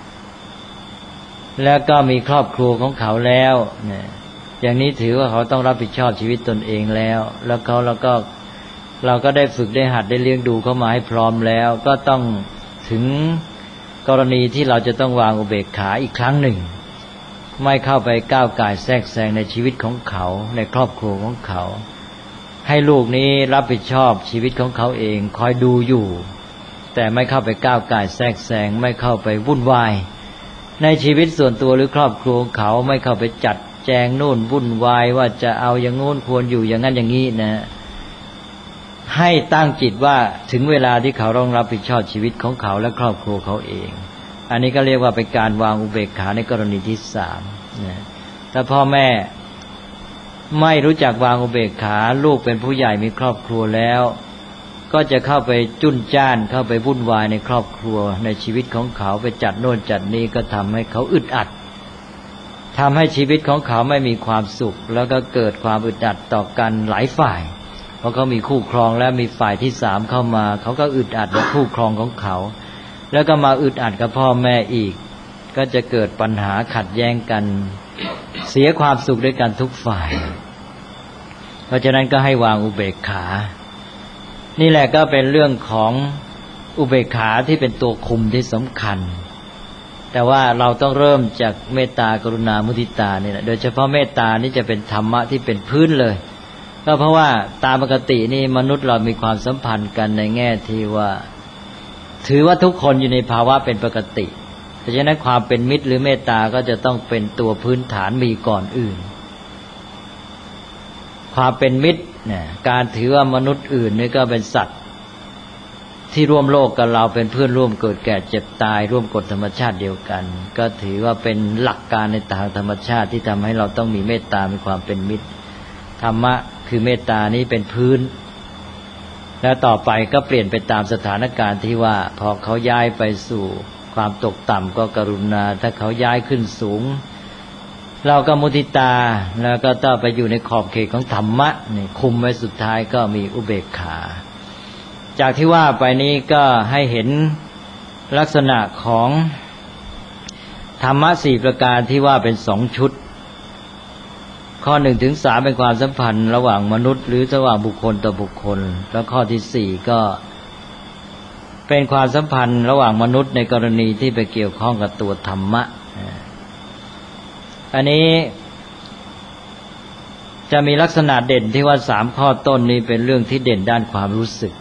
ก็มีครอบครัวของเขาแล้วเนี่ยอย่างนี้ถือว่าเขาต้องรับผิดชอบชีวิตตนเองแล้วเราก็ได้ฝึกได้หัดได้เลี้ยงดูเขามาให้พร้อมแล้วก็ต้องถึงกรณีที่เราจะต้องวางอุเบกขาอีกครั้งหนึ่งไม่เข้าไปก้าวก่ายแทรกแซงในชีวิตของเขาในครอบครัวของเขาให้ลูกนี้รับผิดชอบชีวิตของเขาเองคอยดูอยู่แต่ไม่เข้าไปก้าวก่ายแทรกแซงไม่เข้าไปวุ่นวายในชีวิตส่วนตัวหรือครอบครัวของเขาไม่เข้าไปจัดแจงโน่นวุ่นวายว่าจะเอาอย่างโน้นควรอยู่อย่างนั้นอย่างนี้นะให้ตั้งจิตว่าถึงเวลาที่เขาต้องรับผิดชอบชีวิตของเขาและครอบครัวเขาเองอันนี้ก็เรียกว่าเป็นการวางอุเบกขาในกรณีที่สามนะถ้าพ่อแม่ไม่รู้จักวางอุเบกขาลูกเป็นผู้ใหญ่มีครอบครัวแล้วก็จะเข้าไปจุ้นจ้านเข้าไปวุ่นวายในครอบครัวในชีวิตของเขาไปจัดโน่นจัดนี่ก็ทำให้เขาอึดอัดทำให้ชีวิตของเขาไม่มีความสุขแล้วก็เกิดความอึดอัดต่อกันหลายฝ่ายเพราะเขามีคู่ครองแล้วมีฝ่ายที่สามเข้ามาเขาก็อึดอัดกับคู่ครองของเขาแล้วก็มาอึดอัดกับพ่อแม่อีกก็จะเกิดปัญหาขัดแย้งกันเสียความสุขด้วยกันทุกฝ่ายเพราะฉะนั้นก็ให้วางอุเบกขานี่แหละก็เป็นเรื่องของอุเบกขาที่เป็นตัวคุมที่สำคัญแต่ว่าเราต้องเริ่มจากเมตตากรุณามุทิตานี่แหละโดยเฉพาะเมตตานี่จะเป็นธรรมะที่เป็นพื้นเลยก็เพราะว่าตามปกตินี่มนุษย์เรามีความสัมพันธ์กันในแง่ที่ว่าถือว่าทุกคนอยู่ในภาวะเป็นปกติเพราะฉะนั้นความเป็นมิตรหรือเมตตาก็จะต้องเป็นตัวพื้นฐานมีก่อนอื่นความเป็นมิตรเนี่ยการถือว่ามนุษย์อื่นนี่ก็เป็นสัตว์ที่ร่วมโลกกับเราเป็นเพื่อนร่วมเกิดแก่เจ็บตายร่วมกฎธรรมชาติเดียวกันก็ถือว่าเป็นหลักการในทางธรรมชาติที่ทำให้เราต้องมีเมตตามีความเป็นมิตรธรรมะคือเมตตานี้เป็นพื้นแล้วต่อไปก็เปลี่ยนไปตามสถานการณ์ที่ว่าพอเขาย้ายไปสู่ความตกต่ำก็กรุณาถ้าเขาย้ายขึ้นสูงเราก็มุทิตาแล้วก็ต้องไปอยู่ในขอบเขตของธรรมะนี่คุมไว้สุดท้ายก็มีอุเบกขาจากที่ว่าไปนี้ก็ให้เห็นลักษณะของธรรมะสี่ประการที่ว่าเป็นสองชุดข้อ1 ถึง 3เป็นความสัมพันธ์ระหว่างมนุษย์หรือระหว่างบุคคลต่อบุคคลแล้วข้อที่4ก็เป็นความสัมพันธ์ระหว่างมนุษย์ในกรณีที่ไปเกี่ยวข้องกับตัวธรรมะอันนี้จะมีลักษณะเด่นที่ว่า3ข้อต้นนี้เป็นเรื่องที่เด่นด้านความรู้สึก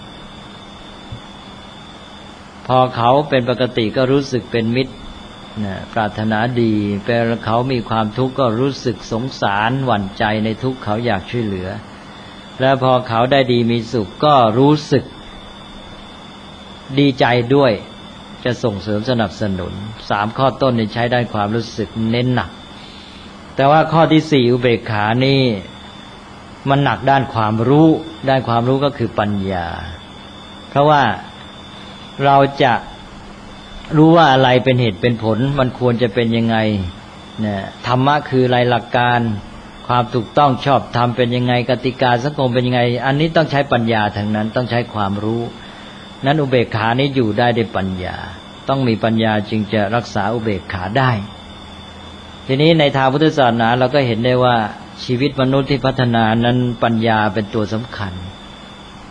พอเขาเป็นปกติก็รู้สึกเป็นมิตรปรารถนาดีแต่เขามีความทุกข์ก็รู้สึกสงสารหวั่นใจในทุกข์เขาอยากช่วยเหลือและพอเขาได้ดีมีสุขก็รู้สึกดีใจด้วยจะส่งเสริมสนับสนุน3ข้อต้นนี้ใช้ด้านความรู้สึกเน้นหนักแต่ว่าข้อที่4อุเบกขานี่มันหนักด้านความรู้ด้านความรู้ก็คือปัญญาเพราะว่าเราจะรู้ว่าอะไรเป็นเหตุเป็นผลมันควรจะเป็นยังไงเนี่ยธรรมะคืออะไรหลักการความถูกต้องชอบธรรมเป็นยังไงกติกาสังคมเป็นยังไงอันนี้ต้องใช้ปัญญาทั้งนั้นต้องใช้ความรู้นั้นอุเบกขานี้อยู่ได้ด้วยปัญญาต้องมีปัญญาจึงจะรักษาอุเบกขาได้ทีนี้ในทางพุทธศาสนาเราก็เห็นได้ว่าชีวิตมนุษย์ที่พัฒนานั้นปัญญาเป็นตัวสำคัญ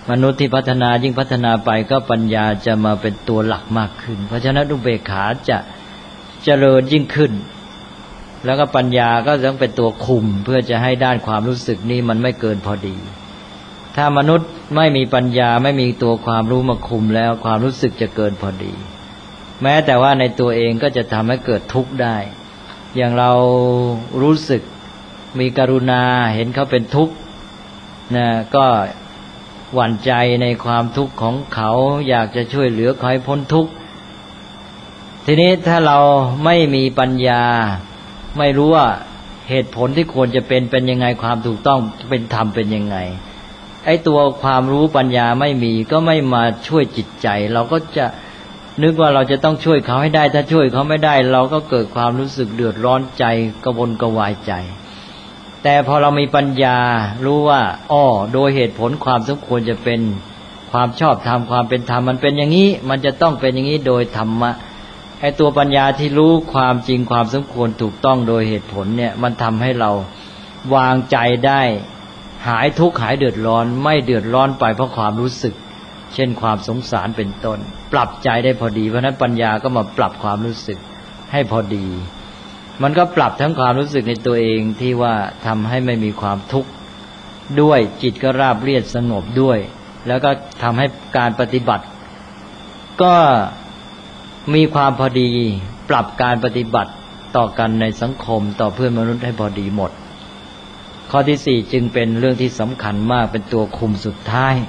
มนุษย์ที่พัฒนายิ่งพัฒนาไปก็ปัญญาจะมาเป็นตัวหลักมากขึ้นเพราะฉะนั้นอุเบกขาจะเจริญยิ่งขึ้นแล้วก็ปัญญาก็ต้องเป็นตัวคุมเพื่อจะให้ด้านความรู้สึกนี้มันไม่เกินพอดีถ้ามนุษย์ไม่มีปัญญาไม่มีตัวความรู้มาคุมแล้วความรู้สึกจะเกินพอดีแม้แต่ว่าในตัวเองก็จะทำให้เกิดทุกข์ได้อย่างเรารู้สึกมีกรุณาเห็นเขาเป็นทุกข์นะก็หวั่นใจในความทุกข์ของเขาอยากจะช่วยเหลือเขาให้พ้นทุกข์ทีนี้ถ้าเราไม่มีปัญญาไม่รู้ว่าเหตุผลที่ควรจะเป็นยังไงความถูกต้องเป็นธรรมเป็นยังไงไอ้ตัวความรู้ปัญญาไม่มีก็ไม่มาช่วยจิตใจเราก็จะนึกว่าเราจะต้องช่วยเขาให้ได้ถ้าช่วยเขาไม่ได้เราก็เกิดความรู้สึกเดือดร้อนใจกระวนกระวายใจแต่พอเรามีปัญญารู้ว่าโดยเหตุผลความสมควรจะเป็นความชอบธรรมความเป็นธรรมมันเป็นอย่างนี้มันจะต้องเป็นอย่างนี้โดยธรรมะไอ้ตัวปัญญาที่รู้ความจริงความสมควรถูกต้องโดยเหตุผลเนี่ยมันทำให้เราวางใจได้หายทุกข์หายเดือดร้อนไม่เดือดร้อนไปเพราะความรู้สึกเช่นความสงสารเป็นต้นปรับใจได้พอดีเพราะนั้นปัญญาก็มาปรับความรู้สึกให้พอดีมันก็ปรับทั้งความรู้สึกในตัวเองที่ว่าทำให้ไม่มีความทุกข์ด้วยจิตก็ราบเรียบสงบด้วยแล้วก็ทำให้การปฏิบัติก็มีความพอดีปรับการปฏิบัติต่อกันในสังคมต่อเพื่อนมนุษย์ให้พอดีหมดข้อที่4จึงเป็นเรื่องที่สำคัญมากเป็นตัวคุมสุดท้าย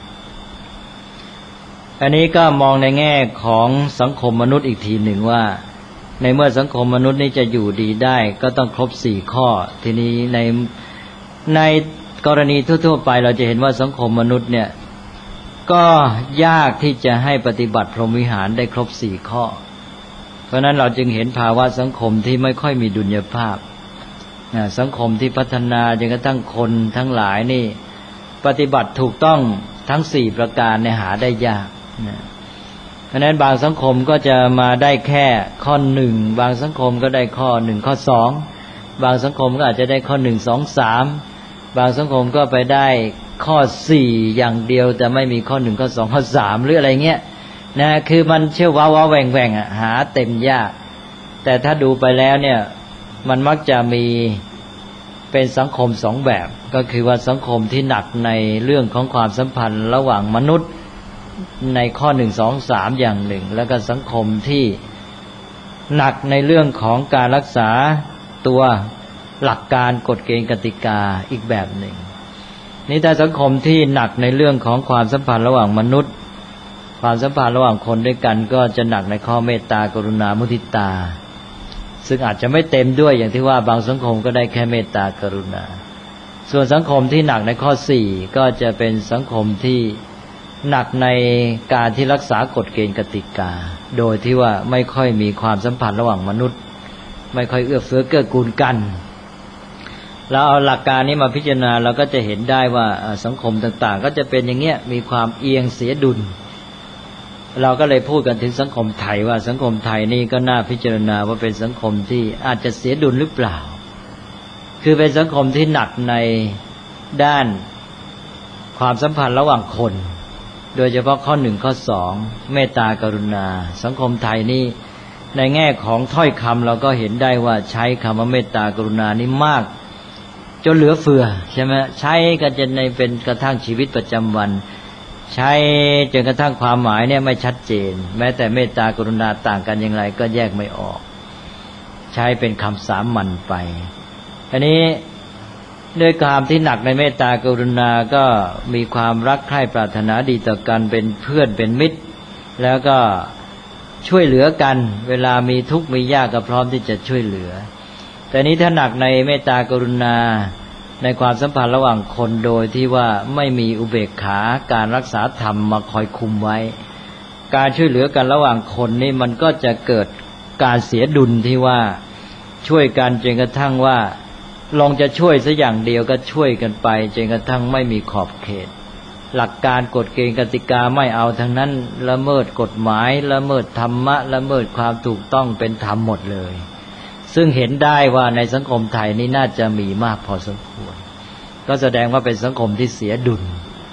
อันนี้ก็มองในแง่ของสังคมมนุษย์อีกทีหนึ่งว่าในเมื่อสังคมมนุษย์นี้จะอยู่ดีได้ก็ต้องครบ4ข้อทีนี้ในกรณีทั่วๆไปเราจะเห็นว่าสังคมมนุษย์เนี่ยก็ยากที่จะให้ปฏิบัติพรหมวิหารได้ครบ4ข้อเพราะนั้นเราจึงเห็นภาวะสังคมที่ไม่ค่อยมีดุลยภาพสังคมที่พัฒนาจนกระทั่งคนทั้งหลายนี่ปฏิบัติถูกต้องทั้ง4ประการเนี่ยหาได้ยากเพราะนั้นบางสังคมก็จะมาได้แค่ข้อ1บางสังคมก็ได้ข้อ1ข้อ2บางสังคมก็อาจจะได้ข้อ1 2 3บางสังคมก็ไปได้ข้อ4อย่างเดียวแต่ไม่มีข้อ1ข้อ2ข้อ3หรืออะไรเงี้ยนะคือมันเชื่อว้าวๆแหว่งๆหาเต็มยากแต่ถ้าดูไปแล้วเนี่ยมันมักจะมีเป็นสังคม2แบบก็คือว่าสังคมที่หนักในเรื่องของความสัมพันธ์ระหว่างมนุษย์ในข้อ1 2 3อย่างหนึ่งแล้วก็สังคมที่หนักในเรื่องของการรักษาตัวหลักการกฎเกณฑ์กติกาอีกแบบหนึ่งนี่ถ้าสังคมที่หนักในเรื่องของความสัมพันธ์ระหว่างมนุษย์ความสัมพันธ์ระหว่างคนด้วยกันก็จะหนักในข้อเมตตากรุณามุทิตาซึ่งอาจจะไม่เต็มด้วยอย่างที่ว่าบางสังคมก็ได้แค่เมตตากรุณาส่วนสังคมที่หนักในข้อ4ก็จะเป็นสังคมที่หนักในการที่รักษากฎเกณฑ์กติกาโดยที่ว่าไม่ค่อยมีความสัมพันธ์ระหว่างมนุษย์ไม่ค่อยเอื้อเฟื้อเกื้อกูลกันแล้วเอาหลักการนี้มาพิจารณาเราก็จะเห็นได้ว่าสังคมต่างๆก็จะเป็นอย่างเงี้ยมีความเอียงเสียดุลเราก็เลยพูดกันถึงสังคมไทยว่าสังคมไทยนี่ก็น่าพิจารณาว่าเป็นสังคมที่อาจจะเสียดุลหรือเปล่าคือเป็นสังคมที่หนักในด้านความสัมพันธ์ระหว่างคนโดยเฉพาะข้อ1ข้อ2เมตตากรุณาสังคมไทยนี่ในแง่ของถ้อยคำเราก็เห็นได้ว่าใช้คำว่าเมตตากรุณานี่มากจนเหลือเฟือใช่ไหมใช้กันจนในเป็นกระทั่งชีวิตประจำวันใช้จนกระทั่งความหมายเนี่ยไม่ชัดเจนแม้แต่เมตตากรุณาต่างกันอย่างไรก็แยกไม่ออกใช้เป็นคำสามัญไปอันนี้ด้วยความที่หนักในเมตตากรุณาก็มีความรักใคร่ปรารถนาดีต่อกันเป็นเพื่อนเป็นมิตรแล้วก็ช่วยเหลือกันเวลามีทุกข์มียากก็พร้อมที่จะช่วยเหลือแต่นี้ถ้าหนักในเมตตากรุณาในความสัมพันธ์ระหว่างคนโดยที่ว่าไม่มีอุเบกขาการรักษาธรรมมาคอยคุมไว้การช่วยเหลือกันระหว่างคนนี่มันก็จะเกิดการเสียดุลที่ว่าช่วยกันจนกระทั่งว่าลองจะช่วยสักอย่างเดียวก็ช่วยกันไปจนกระทั่งไม่มีขอบเขตหลักการกฎเกณฑ์กติกาไม่เอาทั้งนั้นละเมิดกฎหมายละเมิดธรรมะละเมิดความถูกต้องเป็นธรรมหมดเลยซึ่งเห็นได้ว่าในสังคมไทยนี่น่าจะมีมากพอสมควรก็แสดงว่าเป็นสังคมที่เสียดุล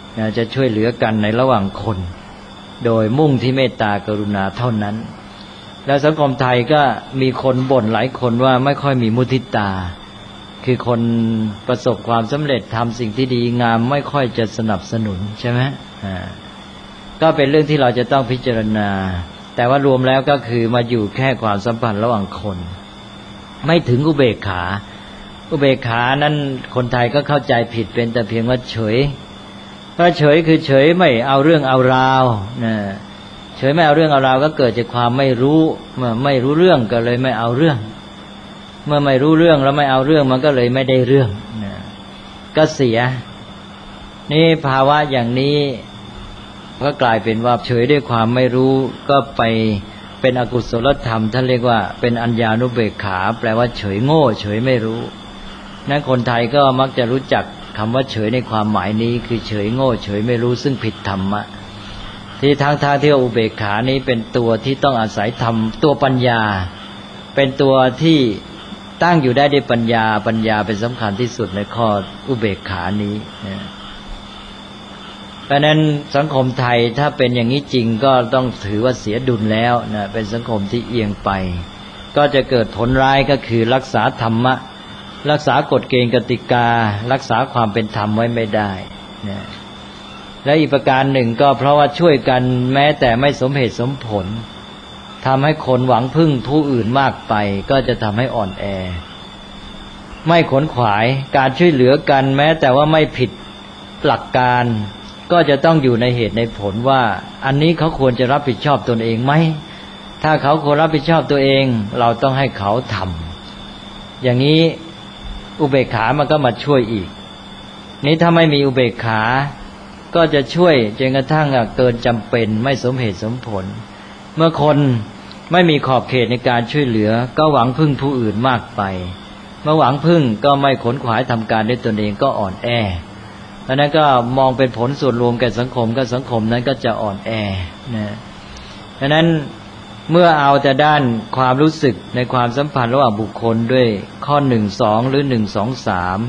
จะช่วยเหลือกันในระหว่างคนโดยมุ่งที่เมตตากรุณาเท่านั้นแล้วสังคมไทยก็มีคนบ่นหลายคนว่าไม่ค่อยมีมุทิตาคือคนประสบความสำเร็จทำสิ่งที่ดีงามไม่ค่อยจะสนับสนุนใช่ไหมก็เป็นเรื่องที่เราจะต้องพิจารณาแต่ว่ารวมแล้วก็คือมาอยู่แค่ความสัมพันธ์ระหว่างคนไม่ถึงอุเบกขาอุเบกขานั้นคนไทยก็เข้าใจผิดเป็นแต่เพียงว่าเฉยก็เฉยคือเฉยไม่เอาเรื่องเอาราวนะเฉยไม่เอาเรื่องเอาราวก็เกิดจากความไม่รู้เมื่อไม่รู้เรื่องก็เลยไม่เอาเรื่องเมื่อไม่รู้เรื่องแล้วไม่เอาเรื่องมันก็เลยไม่ได้เรื่องนะก็เสียนี่ภาวะอย่างนี้ก็กลายเป็นว่าเฉยด้วยความไม่รู้ก็ไปเป็นอกุศลธรรมท่านเรียกว่าเป็นอัญญานุเบกขาแปลว่าเฉยโง่เฉยไม่รู้นั้นคนไทยก็มักจะรู้จักคำว่าเฉยในความหมายนี้คือเฉยโง่เฉยไม่รู้ซึ่งผิดธรรมะที่ทางที่อุเบกขานี้เป็นตัวที่ต้องอาศัยธรรมตัวปัญญาเป็นตัวที่ตั้งอยู่ได้ด้วยปัญญาเป็นสำคัญที่สุดในข้ออุเบกขานี้เพราะนั้นสังคมไทยถ้าเป็นอย่างนี้จริงก็ต้องถือว่าเสียดุลแล้วนะเป็นสังคมที่เอียงไปก็จะเกิดผลร้ายก็คือรักษาธรรมะรักษากฎเกณฑ์กติการักษาความเป็นธรรมไว้ไม่ได้นะและอีกประการหนึ่งก็เพราะว่าช่วยกันแม้แต่ไม่สมเหตุสมผลทำให้คนหวังพึ่งผู้อื่นมากไปก็จะทำให้อ่อนแอไม่ขนขวายการช่วยเหลือกันแม้แต่ว่าไม่ผิดหลักการก็จะต้องอยู่ในเหตุในผลว่าอันนี้เขาควรจะรับผิดชอบตนเองไหมถ้าเขาควรรับผิดชอบตัวเองเราต้องให้เขาทำอย่างนี้อุเบกขามันก็มาช่วยอีกนี้ถ้าไม่มีอุเบกขาก็จะช่วยจนกระทั่งเกินจำเป็นไม่สมเหตุสมผลเมื่อคนไม่มีขอบเขตในการช่วยเหลือก็หวังพึ่งผู้อื่นมากไปเมื่อหวังพึ่งก็ไม่ขนขวายทำการด้วยตนเองก็อ่อนแอเพราะนั้นก็มองเป็นผลส่วนรวมแก่สังคมก็สังคมนั้นก็จะอ่อนแอนะเพราะนั้นเมื่อเอาแต่ด้านความรู้สึกในความสัมพันธ์ระหว่างบุคคลด้วยข้อ1 2หรือ1 2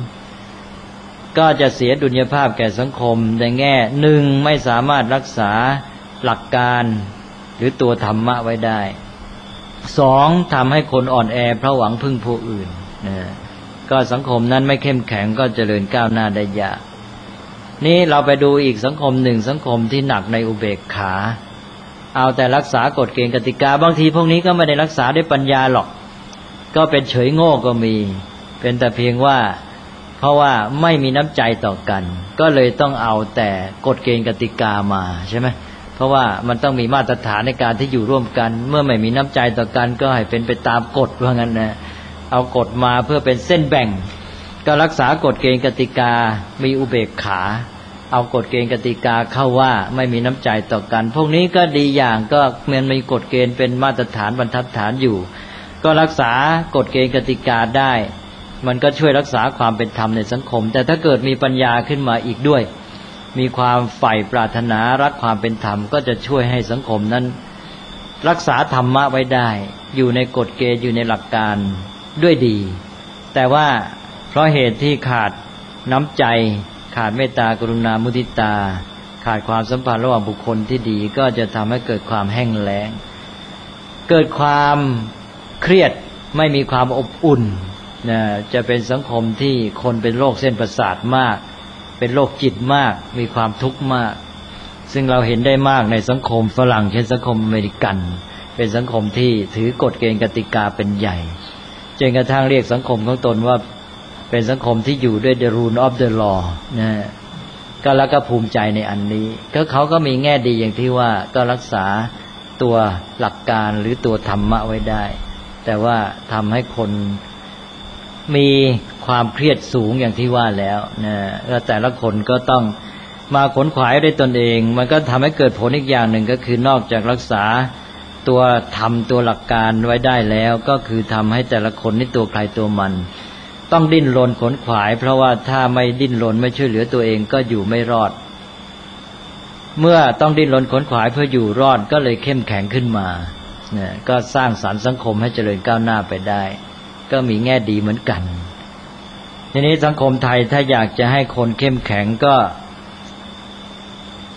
3ก็จะเสียดุลยภาพแก่สังคมในแง่1ไม่สามารถรักษาหลักการหรือตัวธรรมะไว้ได้2ทำให้คนอ่อนแอเพราะหวังพึ่งผู้อื่นนะก็สังคมนั้นไม่เข้มแข็งก็เจริญก้าวหน้าได้ยากนี้เราไปดูอีกสังคมหนึ่งสังคมที่หนักในอุเบกขาเอาแต่รักษากฎเกณฑ์กติกาบางทีพวกนี้ก็ไม่ได้รักษาด้วยปัญญาหรอกก็เป็นเฉยโง่ก็มีเป็นแต่เพียงว่าเพราะว่าไม่มีน้ำใจต่อกันก็เลยต้องเอาแต่กฎเกณฑ์กติกามาใช่ไหมเพราะว่ามันต้องมีมาตรฐานในการที่อยู่ร่วมกันเมื่อไม่มีน้ำใจต่อกันก็ให้เป็นไปตามกฎว่างั้นนะเอากฎมาเพื่อเป็นเส้นแบ่งก็รักษากฎเกณฑ์กติกามีอุเบกขาเอากฎเกณฑ์กติกาเข้าว่าไม่มีน้ำใจต่อกันพวกนี้ก็ดีอย่างก็มันมีกฎเกณฑ์เป็นมาตรฐานบรรทัดฐานอยู่ก็รักษากฎเกณฑ์กติกาได้มันก็ช่วยรักษาความเป็นธรรมในสังคมแต่ถ้าเกิดมีปัญญาขึ้นมาอีกด้วยมีความใฝ่ปรารถนารักความเป็นธรรมก็จะช่วยให้สังคมนั้นรักษาธรรมะไว้ได้อยู่ในกฎเกณฑ์อยู่ในหลักการด้วยดีแต่ว่าเพราะเหตุที่ขาดน้ำใจขาดเมตตากรุณามุทิตาขาดความสัมพันธ์ระหว่างบุคคลที่ดีก็จะทำให้เกิดความแห้งแล้งเกิดความเครียดไม่มีความอบอุ่นจะเป็นสังคมที่คนเป็นโรคเส้นประสาทมากเป็นโรคจิตมากมีความทุกข์มากซึ่งเราเห็นได้มากในสังคมฝรั่งเช่นสังคมอเมริกันเป็นสังคมที่ถือกฎเกณฑ์กติกาเป็นใหญ่จนกระทั่งเรียกสังคมของตนว่าเป็นสังคมที่อยู่ด้วย the rule of the law นะก็แล้วก็ภูมิใจในอันนี้ก็เขาก็มีแง่ดีอย่างที่ว่าก็รักษาตัวหลักการหรือตัวธรรมะไว้ได้แต่ว่าทำให้คนมีความเครียดสูงอย่างที่ว่าแล้วนะแล้วแต่ละคนก็ต้องมาขนขวายด้วยตนเองมันก็ทำให้เกิดผลอีกอย่างหนึ่งก็คือนอกจากรักษาตัวธรรมตัวหลักการไว้ได้แล้วก็คือทำให้แต่ละคนนี่ตัวใครตัวมันต้องดิ้นรนขนขวายเพราะว่าถ้าไม่ดิ้นรนไม่ช่วยเหลือตัวเองก็อยู่ไม่รอดเมื่อต้องดิ้นรนขนขวายเพื่ออยู่รอดก็เลยเข้มแข็งขึ้นมาเนี่ยก็สร้างสรรค์สังคมให้เจริญก้าวหน้าไปได้ก็มีแง่ดีเหมือนกันทีนี้สังคมไทยถ้าอยากจะให้คนเข้มแข็งก็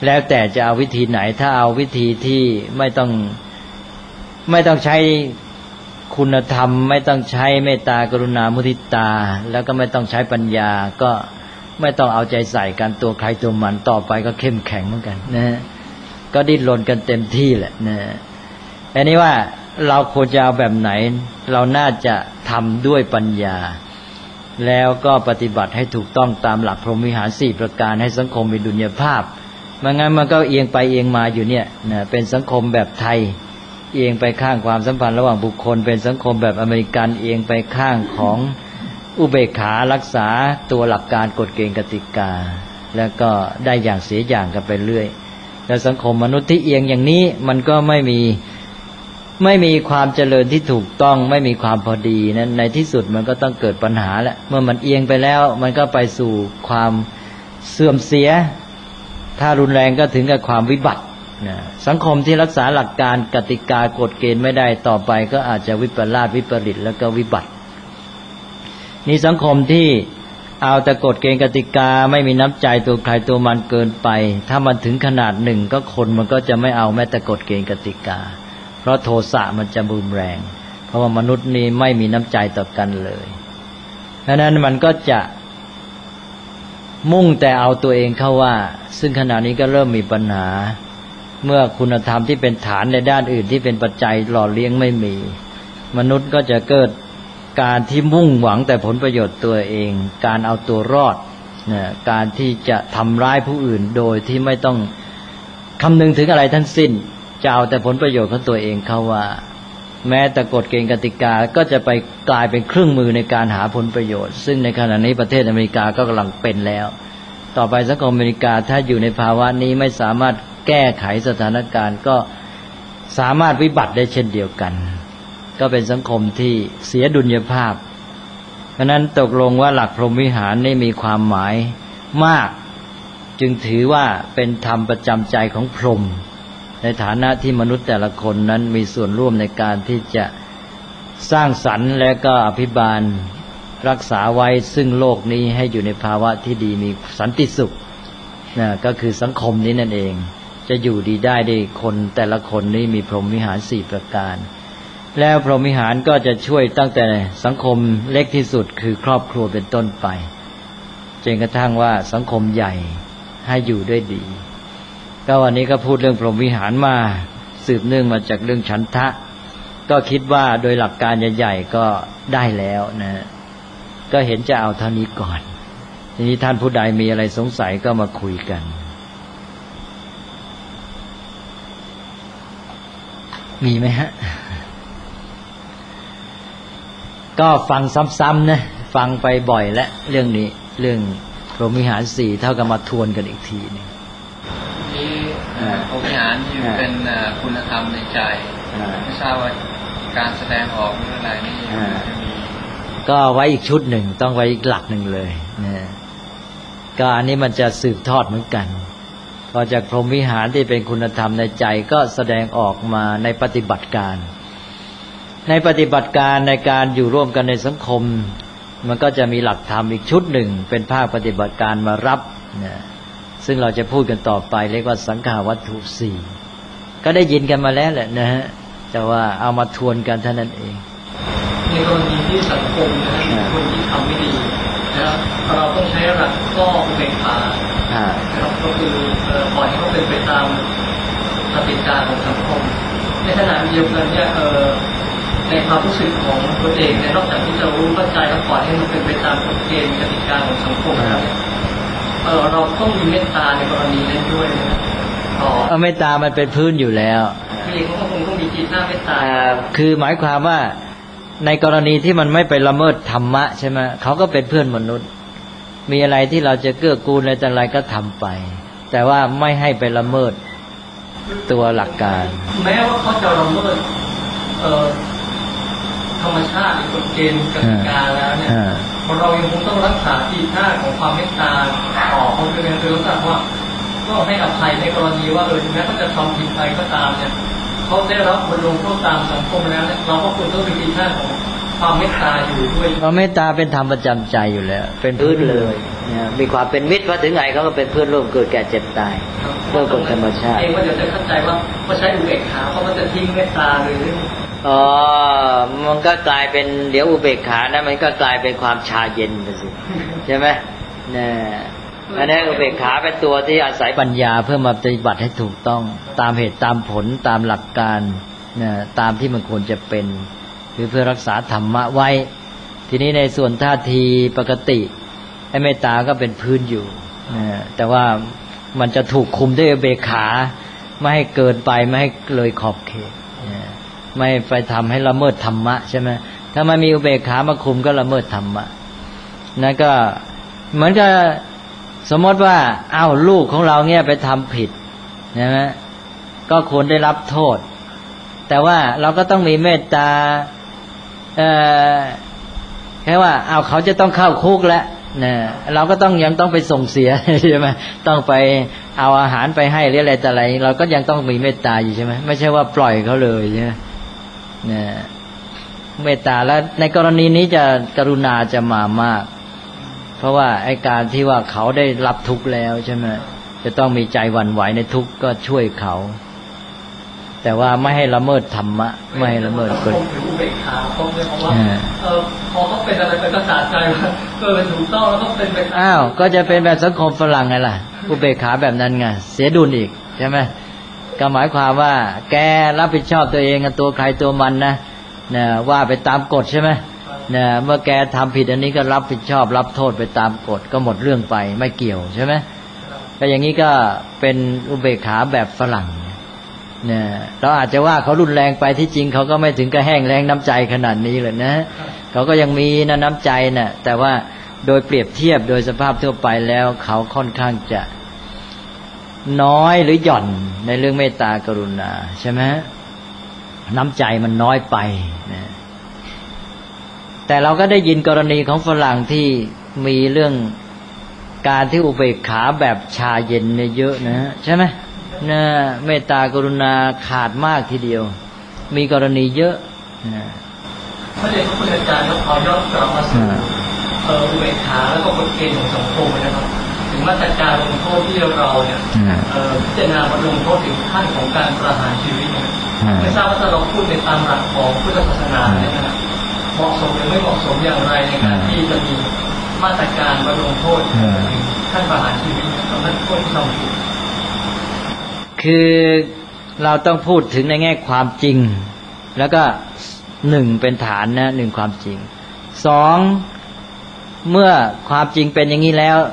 แล้วแต่จะเอาวิธีไหนถ้าเอาวิธีที่ไม่ต้องใช้คุณธรรมไม่ต้องใช้เมตตากรุณามุทิตาแล้วก็ไม่ต้องใช้ปัญญาก็ไม่ต้องเอาใจใส่กันตัวใครตัวมันต่อไปก็เข้มแข็งเหมือนกันนะก็ดิ้นรนกันเต็มที่แหละนะอันนี้ว่าเราควรจะเอาแบบไหนเราน่าจะทำด้วยปัญญาแล้วก็ปฏิบัติให้ถูกต้องตามหลักพรหมวิหาร4ประการให้สังคมมีดุลยภาพไม่งั้นมันก็เอียงไปเอียงมาอยู่เนี่ยนะเป็นสังคมแบบไทยเอียงไปข้างความสัมพันธ์ระหว่างบุคคลเป็นสังคมแบบอเมริกันเอียงไปข้างของอุเบกขารักษาตัวหลักการกฎเกณฑ์กติกาแล้วก็ได้อย่างเสียอย่างกันไปเรื่อยแล้วสังคมมนุษย์ที่เอียงอย่างนี้มันก็ไม่มีความเจริญที่ถูกต้องไม่มีความพอดีนั้นในที่สุดมันก็ต้องเกิดปัญหาแหละเมื่อมันเอียงไปแล้วมันก็ไปสู่ความเสื่อมเสียถ้ารุนแรงก็ถึงกับความวิบัติสังคมที่รักษาหลักการกติกากฎเกณฑ์ไม่ได้ต่อไปก็อาจจะวิปลาสวิปริตแล้วก็วิบัตินี่สังคมที่เอาแต่กฎเกณฑ์กติกาไม่มีน้ำใจตัวใครตัวมันเกินไปถ้ามันถึงขนาดหนึ่งก็คนมันก็จะไม่เอาแม้แต่กฎเกณฑ์กติกาเพราะโทสะมันจะรุนแรงเพราะว่ามนุษย์นี่ไม่มีน้ำใจต่อกันเลยเพราะนั้นมันก็จะมุ่งแต่เอาตัวเองเข้าว่าซึ่งขณะนี้ก็เริ่มมีปัญหาเมื่อคุณธรรมที่เป็นฐานในด้านอื่นที่เป็นปัจจัยหล่อเลี้ยงไม่มีมนุษย์ก็จะเกิดการที่มุ่งหวังแต่ผลประโยชน์ตัวเองการเอาตัวรอดการที่จะทำร้ายผู้อื่นโดยที่ไม่ต้องคำนึงถึงอะไรทั้งสิ้นจะเอาแต่ผลประโยชน์ของตัวเองเข้าว่าแม้แต่กฎเกณฑ์กติกาก็จะไปกลายเป็นเครื่องมือในการหาผลประโยชน์ซึ่งในขณะนี้ประเทศอเมริกาก็กำลังเป็นแล้วต่อไปสังคมอเมริกาถ้าอยู่ในภาวะนี้ไม่สามารถแก้ไขสถานการณ์ก็สามารถวิบัติได้เช่นเดียวกันก็เป็นสังคมที่เสียดุลยภาพเพราะนั้นตกลงว่าหลักพรหมวิหารนี่มีความหมายมากจึงถือว่าเป็นธรรมประจำใจของพรหมในฐานะที่มนุษย์แต่ละคนนั้นมีส่วนร่วมในการที่จะสร้างสรรค์และก็อภิบาลรักษาไว้ซึ่งโลกนี้ให้อยู่ในภาวะที่ดีมีสันติสุขก็คือสังคมนี้นั่นเองจะอยู่ดีได้ด้วยคนแต่ละคนนี้มีพรหมวิหาร4ประการแล้วพรหมวิหารก็จะช่วยตั้งแต่สังคมเล็กที่สุดคือครอบครัวเป็นต้นไปจนกระทั่งว่าสังคมใหญ่ให้อยู่ด้วยดีก็วันนี้ก็พูดเรื่องพรหมวิหารมาสืบเนื่องมาจากเรื่องฉันทะก็คิดว่าโดยหลักการใหญ่ๆก็ได้แล้วนะก็เห็นจะเอาเท่านี้ก่อนทีนี้ท่านผู้ใดมีอะไรสงสัยก็มาคุยกันมีไหมฮะก็ฟังซ้ำๆนะฟังไปบ่อยและเรื่องนี้เรื่องพรหมวิหาร4เท่ากับมาทวนกันอีกทีนึงนี่พรหมวิหารนี่เป็นคุณธรรมในใจไม่ทราบว่าการแสดงออกเรื่องอะไรนี่จะมีก็ไว้อีกชุดหนึ่งต้องไว้อีกหลักหนึ่งเลยนะก็อันนี้มันจะสืบทอดเหมือนกันพอจากพรหมวิหารที่เป็นคุณธรรมในใจก็แสดงออกมาในปฏิบัติการในปฏิบัติการในการอยู่ร่วมกันในสังคมมันก็จะมีหลักธรรมอีกชุดหนึ่งเป็นภาคปฏิบัติการมารับนะซึ่งเราจะพูดกันต่อไปเรียกว่าสังขาวัตถุ4ก็ได้ยินกันมาแล้วแหละนะฮะแต่ว่าเอามาทวนกันเท่านั้นเองในกรณีที่สังคมนะคนที่ทำไม่ดีนะครับเราต้องใช้หลักก็อุเบกขานะครับก็คือปล่อยให้เขาเป็นไปตามกติกาของสังคมในขณะเดียวกันเนี่ยในความรู้สึกของตัวเองเนี่ยนอกจากที่จะรู้เข้าใจแล้วปล่อยให้มันเป็นไปตามกฎเกณฑ์กติกาของสังคมแล้วเนี่ยเราต้องมีเมตตาในกรณีนั้นด้วยนะเมตตามันเป็นพื้นอยู่แล้วคือเขาคงต้องมีจิตหน้าเมตตาคือหมายความว่าในกรณีที่มันไม่ไปละเมิดธรรมะใช่ไหมเขาก็เป็นเพื่อนมนุษย์มีอะไรที่เราจะเกื้อกูลอะไรต่างๆก็ทำไปแต่ว่าไม่ให้ไปละเมิดตัวหลักการแม้ว่าเขาจะละเมิดธรรมชาติกฎเกณฑ์กติกาแล้วเนี่ยเรายังคงต้องรักษาจิตหน้าของความเมตตาต่อเขาด้วยนะคือรู้สึกว่าก็ให้อภัยในกรณีว่าถึงแม้เขาจะทำผิดไปก็ตามเนี่ยเขาได้รับบทลงโทษตามสังคมแล้วเนี่ยเราก็ควรต้องมีจิตหน้าของอความเมตตาอยู่ด้วยความเมตตาเป็นธรรมประจำใจอยู่แล้วเป็นพื้นเลยเนี่ยมีความเป็นมิตรว่าถึงไงเขาก็เป็นเพื่อนร่วมเกิดแก่เจ็บตายเพื่อกฎธรรมชาติเองว่าเดี๋ยวจะเข้าใจว่าพอใช้อุเบกขาเขาก็จะทิ้งเมตตาเลยมันก็กลายเป็นเดี๋ยวอุเบกขานะมันก็กลายเป็นความชาเย็นไปสิใช่ไหมเนี่ยอันนี้อุเบกขาเป็นตัวที่อาศัยปัญญาเพื่อมาปฏิบัติให้ถูกต้องตามเหตุตามผลตามหลักการเนี่ยตามที่มันควรจะเป็นหรือเพื่อรักษาธรรมะไว้ทีนี้ในส่วนท่าทีปกติไอ้เมตตาก็เป็นพื้นอยู่แต่ว่ามันจะถูกคุมด้วยอุเบกขาไม่ให้เกินไปไม่ให้เลยขอบเขตไม่ไปทำให้ละเมิดธรรมะใช่ไหมถ้ามันมีอุเบกขามาคุมก็ละเมิดธรรมะนั่นก็เหมือนกับสมมติว่าลูกของเราเนี่ยไปทำผิดใช่ไหมก็ควรได้รับโทษแต่ว่าเราก็ต้องมีเมตตาแค่ว่าเขาจะต้องเข้าคุกแล้วเนี่ยเราก็ยังต้องไปส่งเสียใช่ไหมต้องไปเอาอาหารไปให้หรืออะไรแต่อะไรเราก็ยังต้องมีเมตตาอยู่ใช่ไหมไม่ใช่ว่าปล่อยเขาเลยใช่ไหมเนี่ยเมตตาแล้วในกรณีนี้จะกรุณาจะมามากเพราะว่าไอ้การที่ว่าเขาได้รับทุกข์แล้วใช่ไหมจะต้องมีใจหวั่นไหวในทุกข์ก็ช่วยเขาแต่ว่าไม่ให้ละเมิดธรรมะไม่ให้ละเมิดกฎอุเบกขาเขาเนี่ยเพราะว่าพอเขาเป็นอะไรไปก็สะใจว่าเป็นถูกต้องแล้วก็เป็นไปก็จะเป็นแบบสังคมฝรั่งไงล่ะอุเบกขาแบบนั้นไงเสียดุลอีกใช่ไหมก็หมายความว่าแกรับผิดชอบตัวเองตัวใครตัวมันนะว่าไปตามกฎใช่ไหมเมื่อแกทำผิดอันนี้ก็รับผิดชอบรับโทษไปตามกฎก็หมดเรื่องไปไม่เกี่ยวใช่ไหมก็อย่างนี้ก็เป็นอุเบกขาแบบฝรั่งเนี่ยเราอาจจะว่าเขารุนแรงไปที่จริงเขาก็ไม่ถึงกับแห้งแล้งน้ำใจขนาดนี้เลยนะเขาก็ยังมีน้ำใจน่ะแต่ว่าโดยเปรียบเทียบโดยสภาพทั่วไปแล้วเขาค่อนข้างจะน้อยหรือหย่อนในเรื่องเมตตากรุณาใช่ไหมน้ำใจมันน้อยไปนะแต่เราก็ได้ยินกรณีของฝรั่งที่มีเรื่องการที่อุเบกขาแบบชาเย็นเนี่ยเยอะนะใช่ไหมเมตตากรุณาขาดมากทีเดียวมีกรณีเยอะพระเดชพระคุณอาจารย์ขอย้อนกลับมาสู่อุเบกขาแล้วก็กฎเกณฑ์ของสังคมนะครับถึงมาตรการลงโทษที่เราเนี่ยพิจารณาลงโทษถึงขั้นของการประหารชีวิตไม่ทราบว่าถ้าเราพูดในตามหลักของพุทธศาสนาเนี่ยนะเหมาะสมหรือไม่เหมาะสมอย่างไรในการที่จะมีมาตรการมาลงโทษถึงขั้นประหารชีวิตกับนักโทษที่ทำผิดคือเราต้องพูดถึงในแง่ความจริงแล้วก็หนึ่งเป็นฐานนะหนึ่งความจริงสองเมื่อความจริงเป็นอย่างนี้แล้ว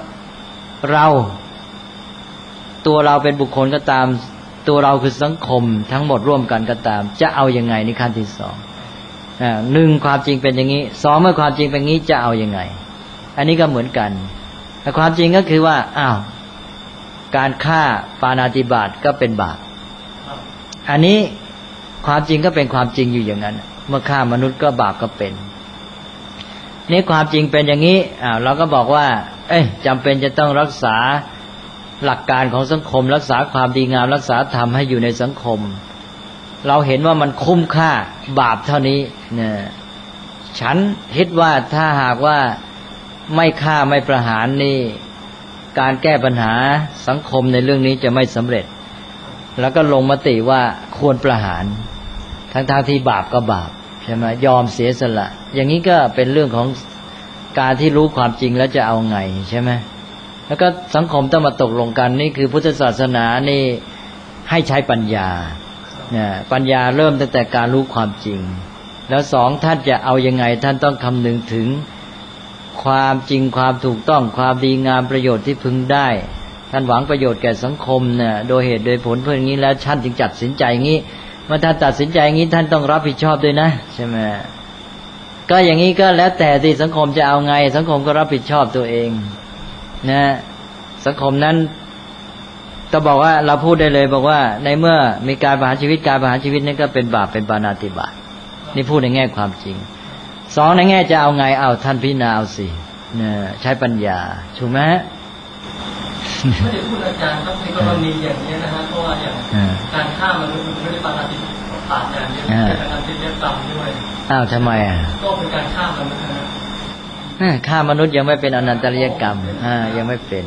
ตัวเราเป็นบุคคลก็ตามตัวเราคือสังคมทั้งหมดร่วมกันก็ตามจะเอายังไงในขั้นที่สองหนึ่งความจริงเป็นอย่างนี้สองเมื่อความจริงเป็นอย่างนี้จะเอายังไงอันนี้ก็เหมือนกันแต่ความจริงก็คือว่าการฆ่าปาณาติบาตก็เป็นบาปอันนี้ความจริงก็เป็นความจริงอยู่อย่างนั้นเมื่อฆ่ามนุษย์ก็บาปก็เป็นนี่ความจริงเป็นอย่างนี้เราก็บอกว่าจำเป็นจะต้องรักษาหลักการของสังคมรักษาความดีงามรักษาธรรมให้อยู่ในสังคมเราเห็นว่ามันคุ้มค่าบาปเท่านี้เนี่ยฉันคิดว่าถ้าหากว่าไม่ฆ่าไม่ประหารนี่การแก้ปัญหาสังคมในเรื่องนี้จะไม่สำเร็จแล้วก็ลงมติว่าควรประหารทั้งที่บาปก็บาปใช่ไหมยอมเสียสละอย่างนี้ก็เป็นเรื่องของการที่รู้ความจริงแล้วจะเอาไงใช่ไหมแล้วก็สังคมต้องมาตกลงกันนี่คือพุทธศาสนานี่ให้ใช้ปัญญาปัญญาเริ่มตั้งแต่การรู้ความจริงแล้วสองท่านจะเอายังไงท่านต้องคำนึงถึงความจริงความถูกต้องความดีงามประโยชน์ที่พึงได้ท่านหวังประโยชน์แก่สังคมเนี่ยโดยเหตุโดยผลเพื่ออย่างนี้แล้วท่านจึงตัดสินใจอย่างนี้เมื่อท่านตัดสินใจอย่างนี้ท่านต้องรับผิดชอบด้วยนะใช่ไหมก็อย่างนี้ก็แล้วแต่ที่สังคมจะเอาไงสังคมก็รับผิดชอบตัวเองนะสังคมนั้นก็บอกว่าเราพูดได้เลยบอกว่าในเมื่อมีการประหารชีวิตการประหารชีวิตนั้นก็เป็นบาปเป็นปาณาติบาตนี่พูดในแง่ความจริงสองในแง่จะเอาไงท่านพิจารณาเอาสิเนี่ยใช้ปัญญาถูกไหมไม่ได้พูดอาจารย์ครับในกรณีอย่างนี้นะฮะเพราะว่าอย่างการฆ่ามนุษย์ไม่ได้ปาณาติขาดอย่างนี้เป็นอนันตริยกรรมด้วยอ้าวทำไมก็เป็นการฆ่ามนุษย์นะฆ่ามนุษย์ยังไม่เป็นอนันตริยกรรมยังไม่เป็น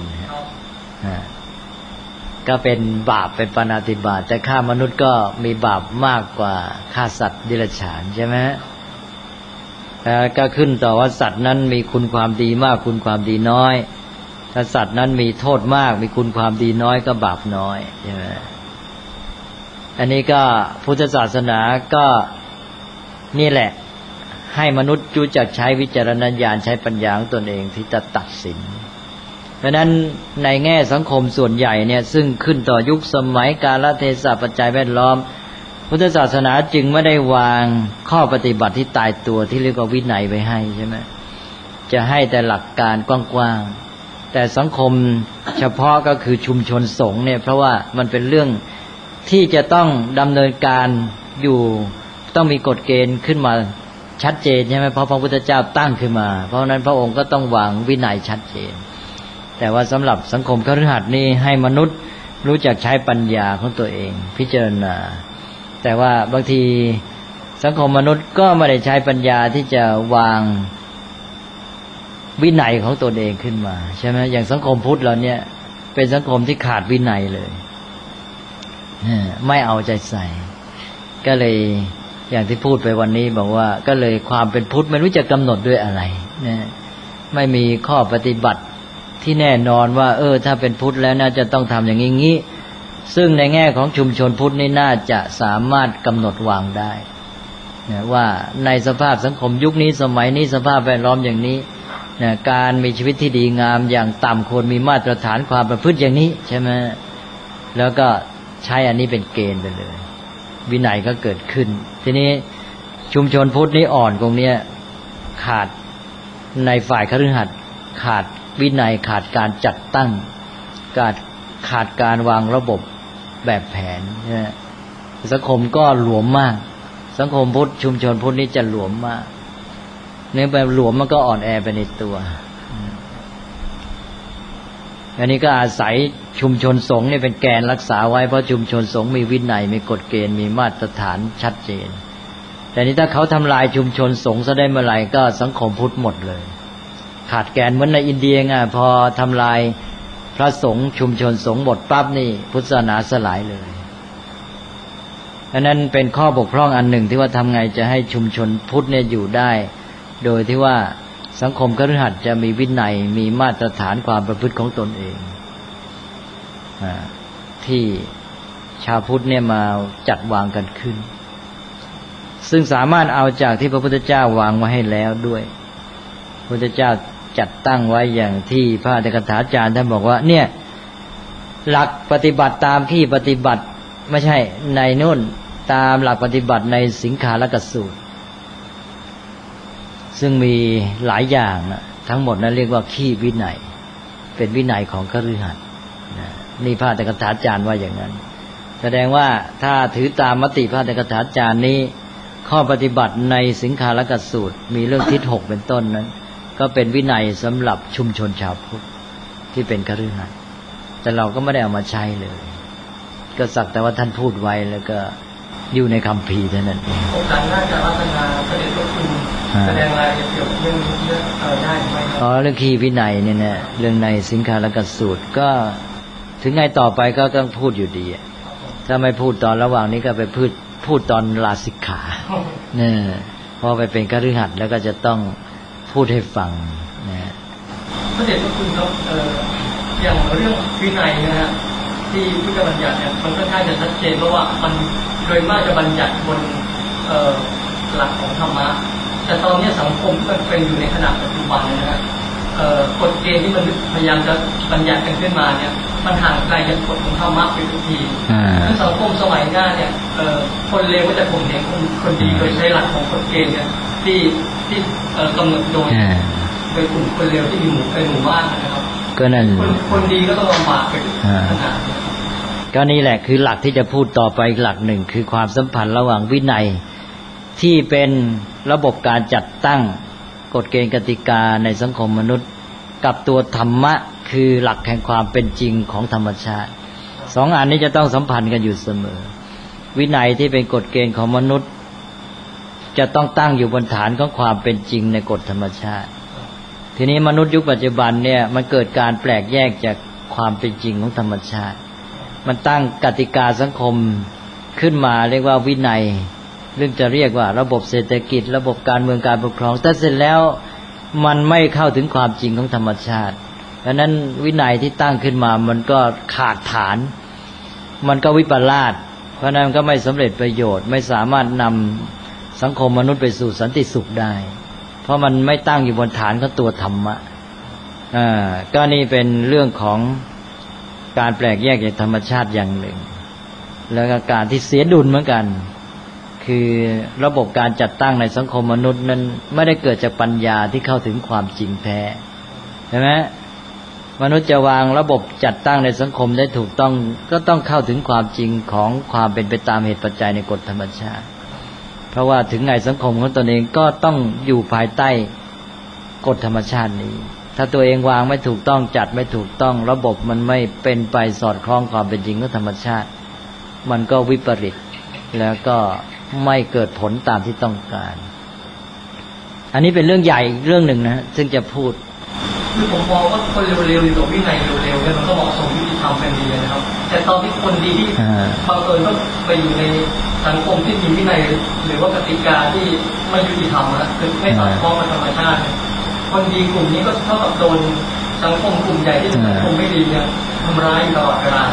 ก็เป็นบาปเป็นปาณาติบาตแต่ฆ่ามนุษย์ก็มีบาปมากกว่าฆ่าสัตว์เดรัจฉานใช่ไหมก็ขึ้นต่อว่าสัตว์นั้นมีคุณความดีมากคุณความดีน้อยถ้าสัตว์นั้นมีโทษมากมีคุณความดีน้อยก็บาปน้อยใช่ไหมอันนี้ก็พุทธศาสนาก็นี่แหละให้มนุษย์รู้จักใช้วิจารณญาณใช้ปัญญาของตนเองที่จะตัดสินเพราะนั้นในแง่สังคมส่วนใหญ่เนี่ยซึ่งขึ้นต่อยุคสมัยกาลเทศะปัจจัยแวดล้อมพุทธศาสนาจึงไม่ได้วางข้อปฏิบัติที่ตายตัวที่เรียกว่าวินัยไว้ให้ใช่ไหมจะให้แต่หลักการกว้างๆแต่สังคมเฉพาะก็คือชุมชนสงฆ์เนี่ยเพราะว่ามันเป็นเรื่องที่จะต้องดำเนินการอยู่ต้องมีกฎเกณฑ์ขึ้นมาชัดเจนใช่ไหมเพราะพระพุทธเจ้าตั้งขึ้นมาเพราะนั้นพระองค์ก็ต้องวางวินัยชัดเจนแต่ว่าสำหรับสังคมคฤหัสถ์นี่ให้มนุษย์รู้จักใช้ปัญญาของตัวเองพิจารณาแต่ว่าบางทีสังคมมนุษย์ก็ไม่ได้ใช้ปัญญาที่จะวางวินัยของตัวเองขึ้นมาใช่ไหมอย่างสังคมพุทธเราเนี่ยเป็นสังคมที่ขาดวินัยเลยไม่เอาใจใส่ก็เลยอย่างที่พูดไปวันนี้บอกว่าก็เลยความเป็นพุทธไม่รู้จะกำหนดด้วยอะไรนะไม่มีข้อปฏิบัติที่แน่นอนว่าถ้าเป็นพุทธแล้วน่าจะต้องทำอย่างนี้ซึ่งในแง่ของชุมชนพุทธนี่น่าจะสามารถกำหนดวางได้นะว่าในสภาพสังคมยุคนี้สมัยนี้สภาพแวดล้อมอย่างนี้นะการมีชีวิตที่ดีงามอย่างต่ำควรมีมาตรฐานความประพฤติอย่างนี้ใช่ไหมแล้วก็ใช้อันนี้เป็นเกณฑ์ไปเลยวินัยก็เกิดขึ้นทีนี้ชุมชนพุทธนี่อ่อนตรงนี้ขาดในฝ่ายคฤหัสถ์ขาดวินัยขาดการจัดตั้งขาดการวางระบบแบบแผนนะสังคมก็หลวมมากสังคมพุทธชุมชนพุทธนี่จะหลวมมากเนื่องจากหลวมมันก็อ่อนแอไปในตัวอันนี้ก็อาศัยชุมชนสงฆ์นี่เป็นแกนรักษาไว้เพราะชุมชนสงฆ์มีวินัยมีกฎเกณฑ์มีมาตรฐานชัดเจนแต่นี้ถ้าเขาทำลายชุมชนสงฆ์ซะได้เมื่อไหร่ก็สังคมพุทธหมดเลยขาดแกนเหมือนในอินเดียไงพอทำลายพระสงฆ์ชุมชนสงฆ์หมดปั๊บนี่พุทธศาสนาสลายเลยอันนั้นเป็นข้อบกพร่องอันหนึ่งที่ว่าทำไงจะให้ชุมชนพุทธเนี่ยอยู่ได้โดยที่ว่าสังคมคฤหัสถ์จะมีวินัยมีมาตรฐานความประพฤติของตนเองที่ชาวพุทธเนี่ยมาจัดวางกันขึ้นซึ่งสามารถเอาจากที่พระพุทธเจ้าวางไว้ให้แล้วด้วยพระพุทธเจ้าจัดตั้งไว้อย่างที่พระอัตถกถาจารย์ท่านบอกว่าเนี่ยหลักปฏิบัติตามที่ปฏิบัติไม่ใช่ในนู่นตามหลักปฏิบัติในสิงคาลกสูตรซึ่งมีหลายอย่างนะทั้งหมดนั้นเรียกว่าขี้วินัยเป็นวินัยของคฤหัสถ์นี่พระอัตถกถาจารย์ว่าอย่างนั้นแสดงว่าถ้าถือตามมติพระอัตถกถาจารย์นี้ข้อปฏิบัติในสิงคาลกสูตรมีเรื่องทิศ6เป็นต้นนั้นก็เป็นวินัยสำหรับชุมชนชาวพุทธที่เป็นคฤหัสถ์แต่เราก็ไม่ได้เอามาใช้เลยก็สักแต่ว่าท่านพูดไว้แล้วก็อยู่ในคัมภีร์เท่านั้นเองโอกาสน่าจะพัฒนาเสด็จพระคุณแสดงรายละเอียดเกี่ยวกับเรื่องได้ไหมเรื่องขี้วินัยเนี่ยนะเรื่องในสิงคาลกสูตรก็ถึงไงต่อไปก็ต้องพูดอยู่ดีถ้าไม่พูดตอนระหว่างนี้ก็ไปพูดตอนลาสิกขาเนี่ยพอไปเป็นคฤหัสถ์แล้วก็จะต้องพูดให้ฟังนะพระเดชพระคุณครับอย่างเรื่องวินัยนะฮะที่พุทธบัญญัติเนี่ยมันค่อนข้างจะชัดเจนเพราะว่ามันโดยมากจะบัญญัติบนหลักของธรรมะแต่ตอนนี้สังคมมันเป็นอยู่ในขณะปัจจุบันนะฮะกฎเกณฑ์ที่มันพยายามจะบัญญัติกันขึ้นมาเนี่ยมันห่างไกลจากกฎของธรรมะไปทุกทีซึ่งสังคมสมัยหน้าเนี่ยคนเลวก็จะข่มเหงคนดีโดยใช้หลักของกฎเกณฑ์เนี่ยที่กำหนดโดยกลุ่มคนเลวที่มีหมู่มากนะครับก็นั่นคนดีก็ต้องลำบากไปขนาดนี้ก็นี่แหละคือหลักที่จะพูดต่อไปหลักหนึ่งคือความสัมพันธ์ระหว่างวินัยที่เป็นระบบการจัดตั้งกฎเกณฑ์กติกาในสังคมมนุษย์กับตัวธรรมะคือหลักแห่งความเป็นจริงของธรรมชาติสองอันนี้จะต้องสัมพันธ์กันอยู่เสมอวินัยที่เป็นกฎเกณฑ์ของมนุษย์จะต้องตั้งอยู่บนฐานของความเป็นจริงในกฎธรรมชาติทีนี้มนุษย์ยุคปัจจุบันเนี่ยมันเกิดการแปลกแยกจากความเป็นจริงของธรรมชาติมันตั้งกติกาสังคมขึ้นมาเรียกว่าวินัยเรื่องจะเรียกว่าระบบเศรษฐกิจระบบการเมืองการปกครองแต่เสร็จแล้วมันไม่เข้าถึงความจริงของธรรมชาติเพราะนั้นวินัยที่ตั้งขึ้นมามันก็ขาดฐานมันก็วิปลาสเพราะนั้นก็ไม่สำเร็จประโยชน์ไม่สามารถนำสังคมมนุษย์ไปสู่สันติสุขได้เพราะมันไม่ตั้งอยู่บนฐานของตัวธรรมะก็นี่เป็นเรื่องของการแปลกแยกจากธรรมชาติอย่างหนึ่งแล้วก็การที่เสียดุลเหมือนกันคือระบบการจัดตั้งในสังคมมนุษย์นั้นไม่ได้เกิดจากปัญญาที่เข้าถึงความจริงแท้ใช่ไหมมนุษย์จะวางระบบจัดตั้งในสังคมได้ถูกต้องก็ต้องเข้าถึงความจริงของความเป็นไปตามเหตุปัจจัยในกฎธรรมชาติเพราะว่าถึงไงสังคมของตนเองก็ต้องอยู่ภายใต้กฎธรรมชาตินี้ถ้าตัวเองวางไม่ถูกต้องจัดไม่ถูกต้องระบบมันไม่เป็นไปสอดคล้องความเป็นจริงของธรรมชาติมันก็วิปริตแล้วก็ไม่เกิดผลตามที่ต้องการอันนี้เป็นเรื่องใหญ่เรื่องหนึ่งนะซึ่งจะพูดคือผมมองว่าคนเร็วๆอยู่กับวินัยเร็วๆเนี่ยมันก็เหมาะสมยุติธรรมกันดีนะครับแต่ตอนที่คนดีที่บังเอิญต้องไปอยู่ในสังคมที่มีวินัยหรือว่ากติกาที่ไม่ยุติธรรมนะคือไม่สอดคล้องกับธรรมชาติคนดีกลุ่มนี้ก็เท่ากับโดนสังคมกลุ่มใหญ่ที่เป็นสังคมไม่ดีเนี่ยทำร้ายอยู่ตลอดเวลา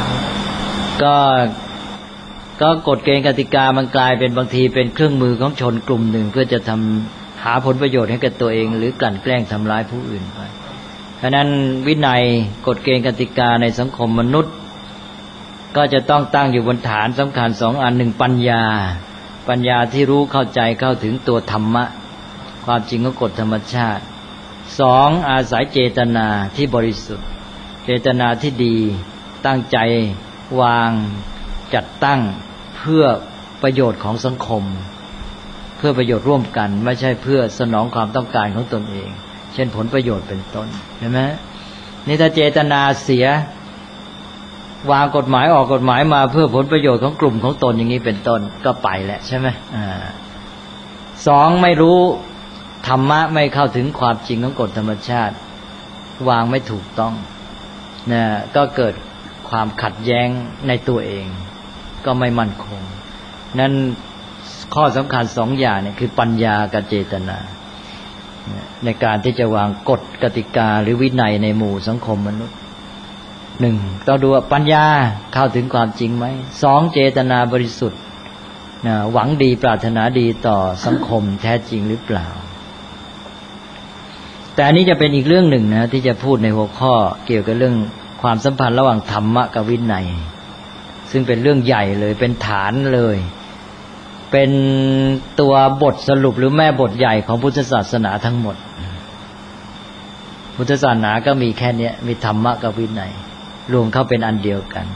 ก็กฎเกณฑ์กติกามันกลายเป็นบางทีเป็นเครื่องมือของชนกลุ่มหนึ่งเพื่อจะหาผลประโยชน์ให้กับตัวเองหรือกลั่นแกล้งทำร้ายผู้อื่นไปเพราะนั้นวินัยกฎเกณฑ์กติกาในสังคมมนุษย์ก็จะต้องตั้งอยู่บนฐานสำคัญสองอันหนึ่งปัญญาที่รู้เข้าใจเข้าถึงตัวธรรมะความจริงของกฎธรรมชาติสองอาศัยเจตนาที่บริสุทธิ์เจตนาที่ดีตั้งใจวางจัดตั้งเพื่อประโยชน์ของสังคมเพื่อประโยชน์ร่วมกันไม่ใช่เพื่อสนองความต้องการของตนเองเช่นผลประโยชน์เป็นต้นใช่ไหมนี่ถ้าเจตนาเสียวางกฎหมายออกกฎหมายมาเพื่อผลประโยชน์ของกลุ่มของตนอย่างนี้เป็นต้นก็ไปแหละใช่ไหมสองไม่รู้ธรรมะไม่เข้าถึงความจริงของกฎธรรมชาติวางไม่ถูกต้องนะก็เกิดความขัดแย้งในตัวเองก็ไม่มั่นคงนั้นข้อสำคัญสองอย่างเนี่ยคือปัญญากับเจตนาในการที่จะวางกฎกติกาหรือวินัยในหมู่สังคมมนุษย์หนึ่งต้องดูว่าปัญญาเข้าถึงความจริงไหมสองเจตนาบริสุทธิ์หวังดีปรารถนาดีต่อสังคมแท้จริงหรือเปล่าแต่อันนี้จะเป็นอีกเรื่องหนึ่งนะที่จะพูดในหัวข้อเกี่ยวกับเรื่องความสัมพันธ์ระหว่างธรรมะกับวินัยซึ่งเป็นเรื่องใหญ่เลยเป็นฐานเลยเป็นตัวบทสรุปหรือแม่บทใหญ่ของพุทธศาสนาทั้งหมดพุทธศาสนาก็มีแค่นี้มีธรรมะกับวินัยรวมเข้าเป็นอันเดียวกัน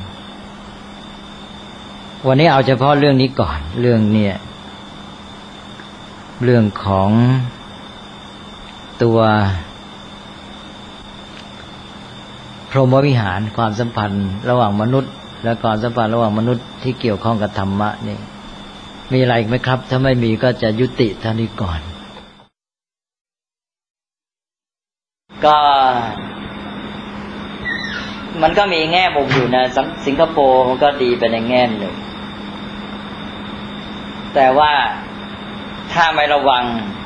วันนี้เอาเฉพาะเรื่องนี้ก่อนเรื่องของตัวพรหมวิหารความสัมพันธ์ระหว่างมนุษย์และความสัมพันธ์ระหว่างมนุษย์ที่เกี่ยวข้องกับธรรมะนี่มีอะไรอีกไหมครับถ้าไม่มีก็จะยุติเท่านี้ก่อนก็มันก็มีแง่มุมอยู่นะสิงคโปร์มันก็ดีไปในแง่หนึ่งแต่ว่าถ้าไม่ระวัง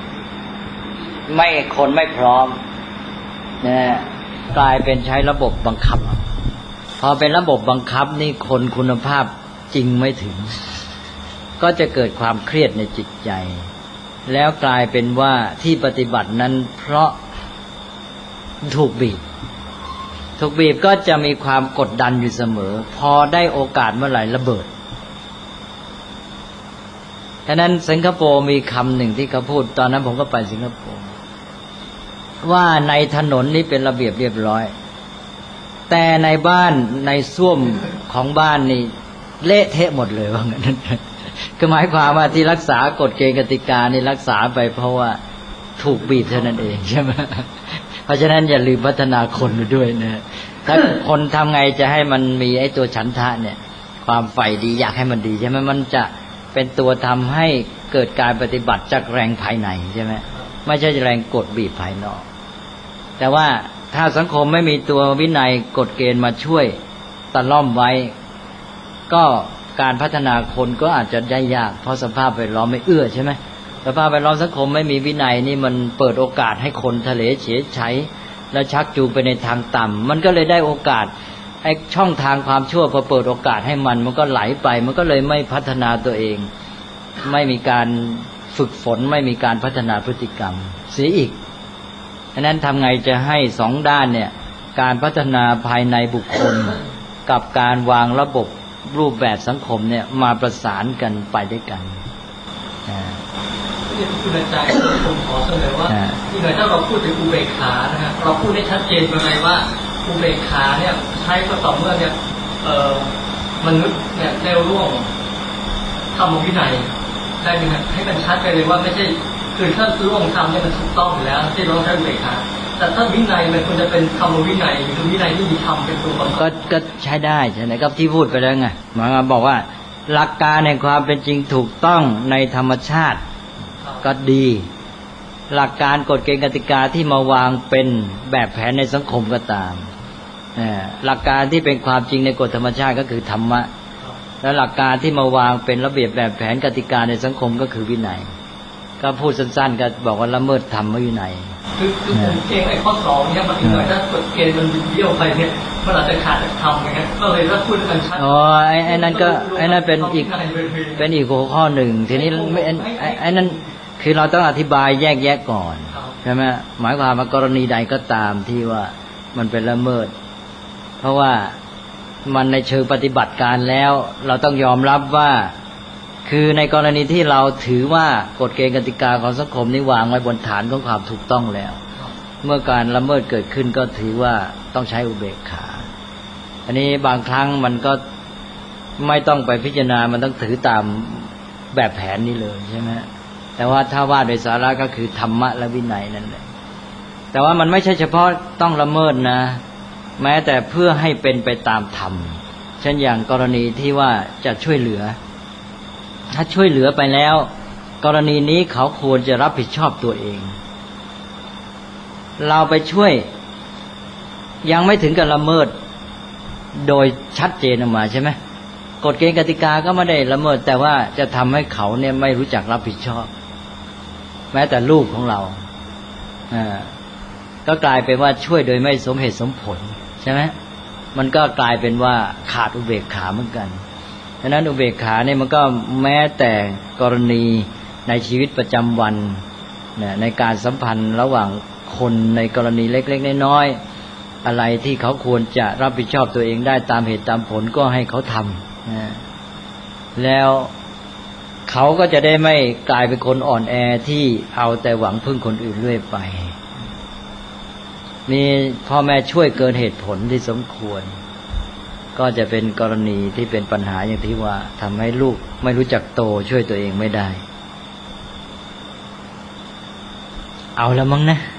คนไม่พร้อมนะกลายเป็นใช้ระบบบังคับพอเป็นระบบบังคับนี่คนคุณภาพจริงไม่ถึงก็จะเกิดความเครียดในจิตใจแล้วกลายเป็นว่าที่ปฏิบัตินั้นเพราะถูกบีบก็จะมีความกดดันอยู่เสมอพอได้โอกาสเมื่อไหร่ระเบิดฉะนั้นสิงคโปร์มีคำหนึ่งที่เขาพูดตอนนั้นผมก็ไปสิงคโปร์ว่าในถนนนี่เป็นระเบียบเรียบร้อยแต่ในบ้านในส้วมของบ้านนี่เละเทะหมดเลยว่างั้นก็หมายความว่าที่รักษากฎเกณฑ์กติกานี่รักษาไปเพราะว่าถูกบีบเท่านั้นเองใช่ไหมเพราะฉะนั้นอย่าลืมพัฒนาคนด้วยนะถ้าคนทำไงจะให้มันมีไอ้ตัวฉันทะเนี่ยคความใฝ่ดีอยากให้มันดีใช่ไหมมันจะเป็นตัวทำให้เกิดการปฏิบัติจากแรงภายในใช่ไหมไม่ใช่แรงกดบีบภายนอกแต่ว่าถ้าสังคมไม่มีตัววินัยกฎเกณฑ์มาช่วยตะล่อมไว้ก็การพัฒนาคนก็อาจจะได้ยากเพราะสภาพแวดล้อมไม่เอื้อใช่ไหมสภาพแวดล้อมสังคมไม่มีวินัยนี่มันเปิดโอกาสให้คนทะเลเฉยใช้และชักจูงไปในทางต่ำมันก็เลยได้โอกาสไอ้ช่องทางความชั่วพอเปิดโอกาสให้มันก็ไหลไปมันก็เลยไม่พัฒนาตัวเองไม่มีการฝึกฝนไม่มีการพัฒนาพฤติกรรมเสียอีกฉะนั้นทำไงจะให้สองด้านเนี่ยการพัฒนาภายในบุคคลกับการวางระบบรูปแบบสังคมเนี่ยมาประสานกันไปด้วยกันคุณอาจารย์ผมขอเสนอว่าที่หน่อยถ้าเราพูดถึงอุเบกขานะฮะเราพูดได้ชัดเจนไปเลยว่าอุเบกขาเนี่ยใช้ก็ต่อเมื่อเนี่ยมนุษย์เนี่ยได้ร่วงธรรมวินัยได้ไหมครับให้มันชัดไปเลยว่าไม่ใช่คือถ้าร่วงธรรมเนี่ยมันถูกต้องอยู่แล้วที่เราใช้อุเบกขาแต่ถ้าวินัยมันควรจะเป็นธรรมวินัยคือวินัยที่มีธรรมเป็นตัวประกอบก็ใช้ได้ใช่ไหมครับที่พูดไปแล้วไงหมายความบอกว่าหลักการแห่งความเป็นจริงถูกต้องในธรรมชาติก็ดีหลักการกฎเกณฑ์กติกาที่มาวางเป็นแบบแผนในสังคมก็ตามหลักการที่เป็นความจริงในกฎธรรมชาติก็คือธรรมะและหลักการที่มาวางเป็นระเบียบแบบแผนกติกาในสังคมก็คือวินัยก็พูดสั้นๆก็บอกว่าละเมิดธรรมวินัยคือผมเองไอ้ข้อสองเนี่ยมันอีกหน่อยถ้ากฎเกณฑ์มันเบี้ยวไปเนี่ยมันอาจจะขาดจากธรรมนะครับก็เลยถ้าพูดกันชัดไอ้นั่นก็ไอ้นั่นเป็นอีกหัวข้อหนึ่งทีนี้ไอ้นั่นคือเราต้องอธิบายแยกแยะก่อนใช่ไหมหมายความว่ากรณีใดก็ตามที่ว่ามันเป็นละเมิดเพราะว่ามันในเชิงปฏิบัติการแล้วเราต้องยอมรับว่าคือในกรณีที่เราถือว่ากฎเกณฑ์กติกาของสังคมนี้วางไว้บนฐานของความถูกต้องแล้วเมื่อการละเมิดเกิดขึ้นก็ถือว่าต้องใช้อุเบกขาอันนี้บางครั้งมันก็ไม่ต้องไปพิจารณามันต้องถือตามแบบแผนนี้เลยใช่ไหมแต่ว่าถ้าว่าโดยสาระก็คือธรรมะและวินัยนั่นแหละแต่ว่ามันไม่ใช่เฉพาะต้องละเมิดนะแม้แต่เพื่อให้เป็นไปตามธรรมเช่นอย่างกรณีที่ว่าจะช่วยเหลือถ้าช่วยเหลือไปแล้วกรณีนี้เขาควรจะรับผิดชอบตัวเองเราไปช่วยยังไม่ถึงกับละเมิดโดยชัดเจนออกมาใช่ไหมกฎเกณฑ์กติกาก็ไม่ได้ละเมิดแต่ว่าจะทำให้เขาเนี่ยไม่รู้จักรับผิดชอบแม้แต่ลูกของเราก็กลายเป็นว่าช่วยโดยไม่สมเหตุสมผลใช่ไหมมันก็กลายเป็นว่าขาดอุเบกขาเหมือนกันฉะนั้นอุเบกขาเนี่ยมันก็แม้แต่กรณีในชีวิตประจำวันในการสัมพันธ์ระหว่างคนในกรณีเล็กๆน้อยๆอะไรที่เขาควรจะรับผิดชอบตัวเองได้ตามเหตุตามผลก็ให้เขาทำแล้วเขาก็จะได้ไม่กลายเป็นคนอ่อนแอที่เอาแต่หวังพึ่งคนอื่นเรื่อยไปมีพ่อแม่ช่วยเกินเหตุผลที่สมควรก็จะเป็นกรณีที่เป็นปัญหาอย่างที่ว่าทำให้ลูกไม่รู้จักโตช่วยตัวเองไม่ได้เอาแล้วมั้งนะ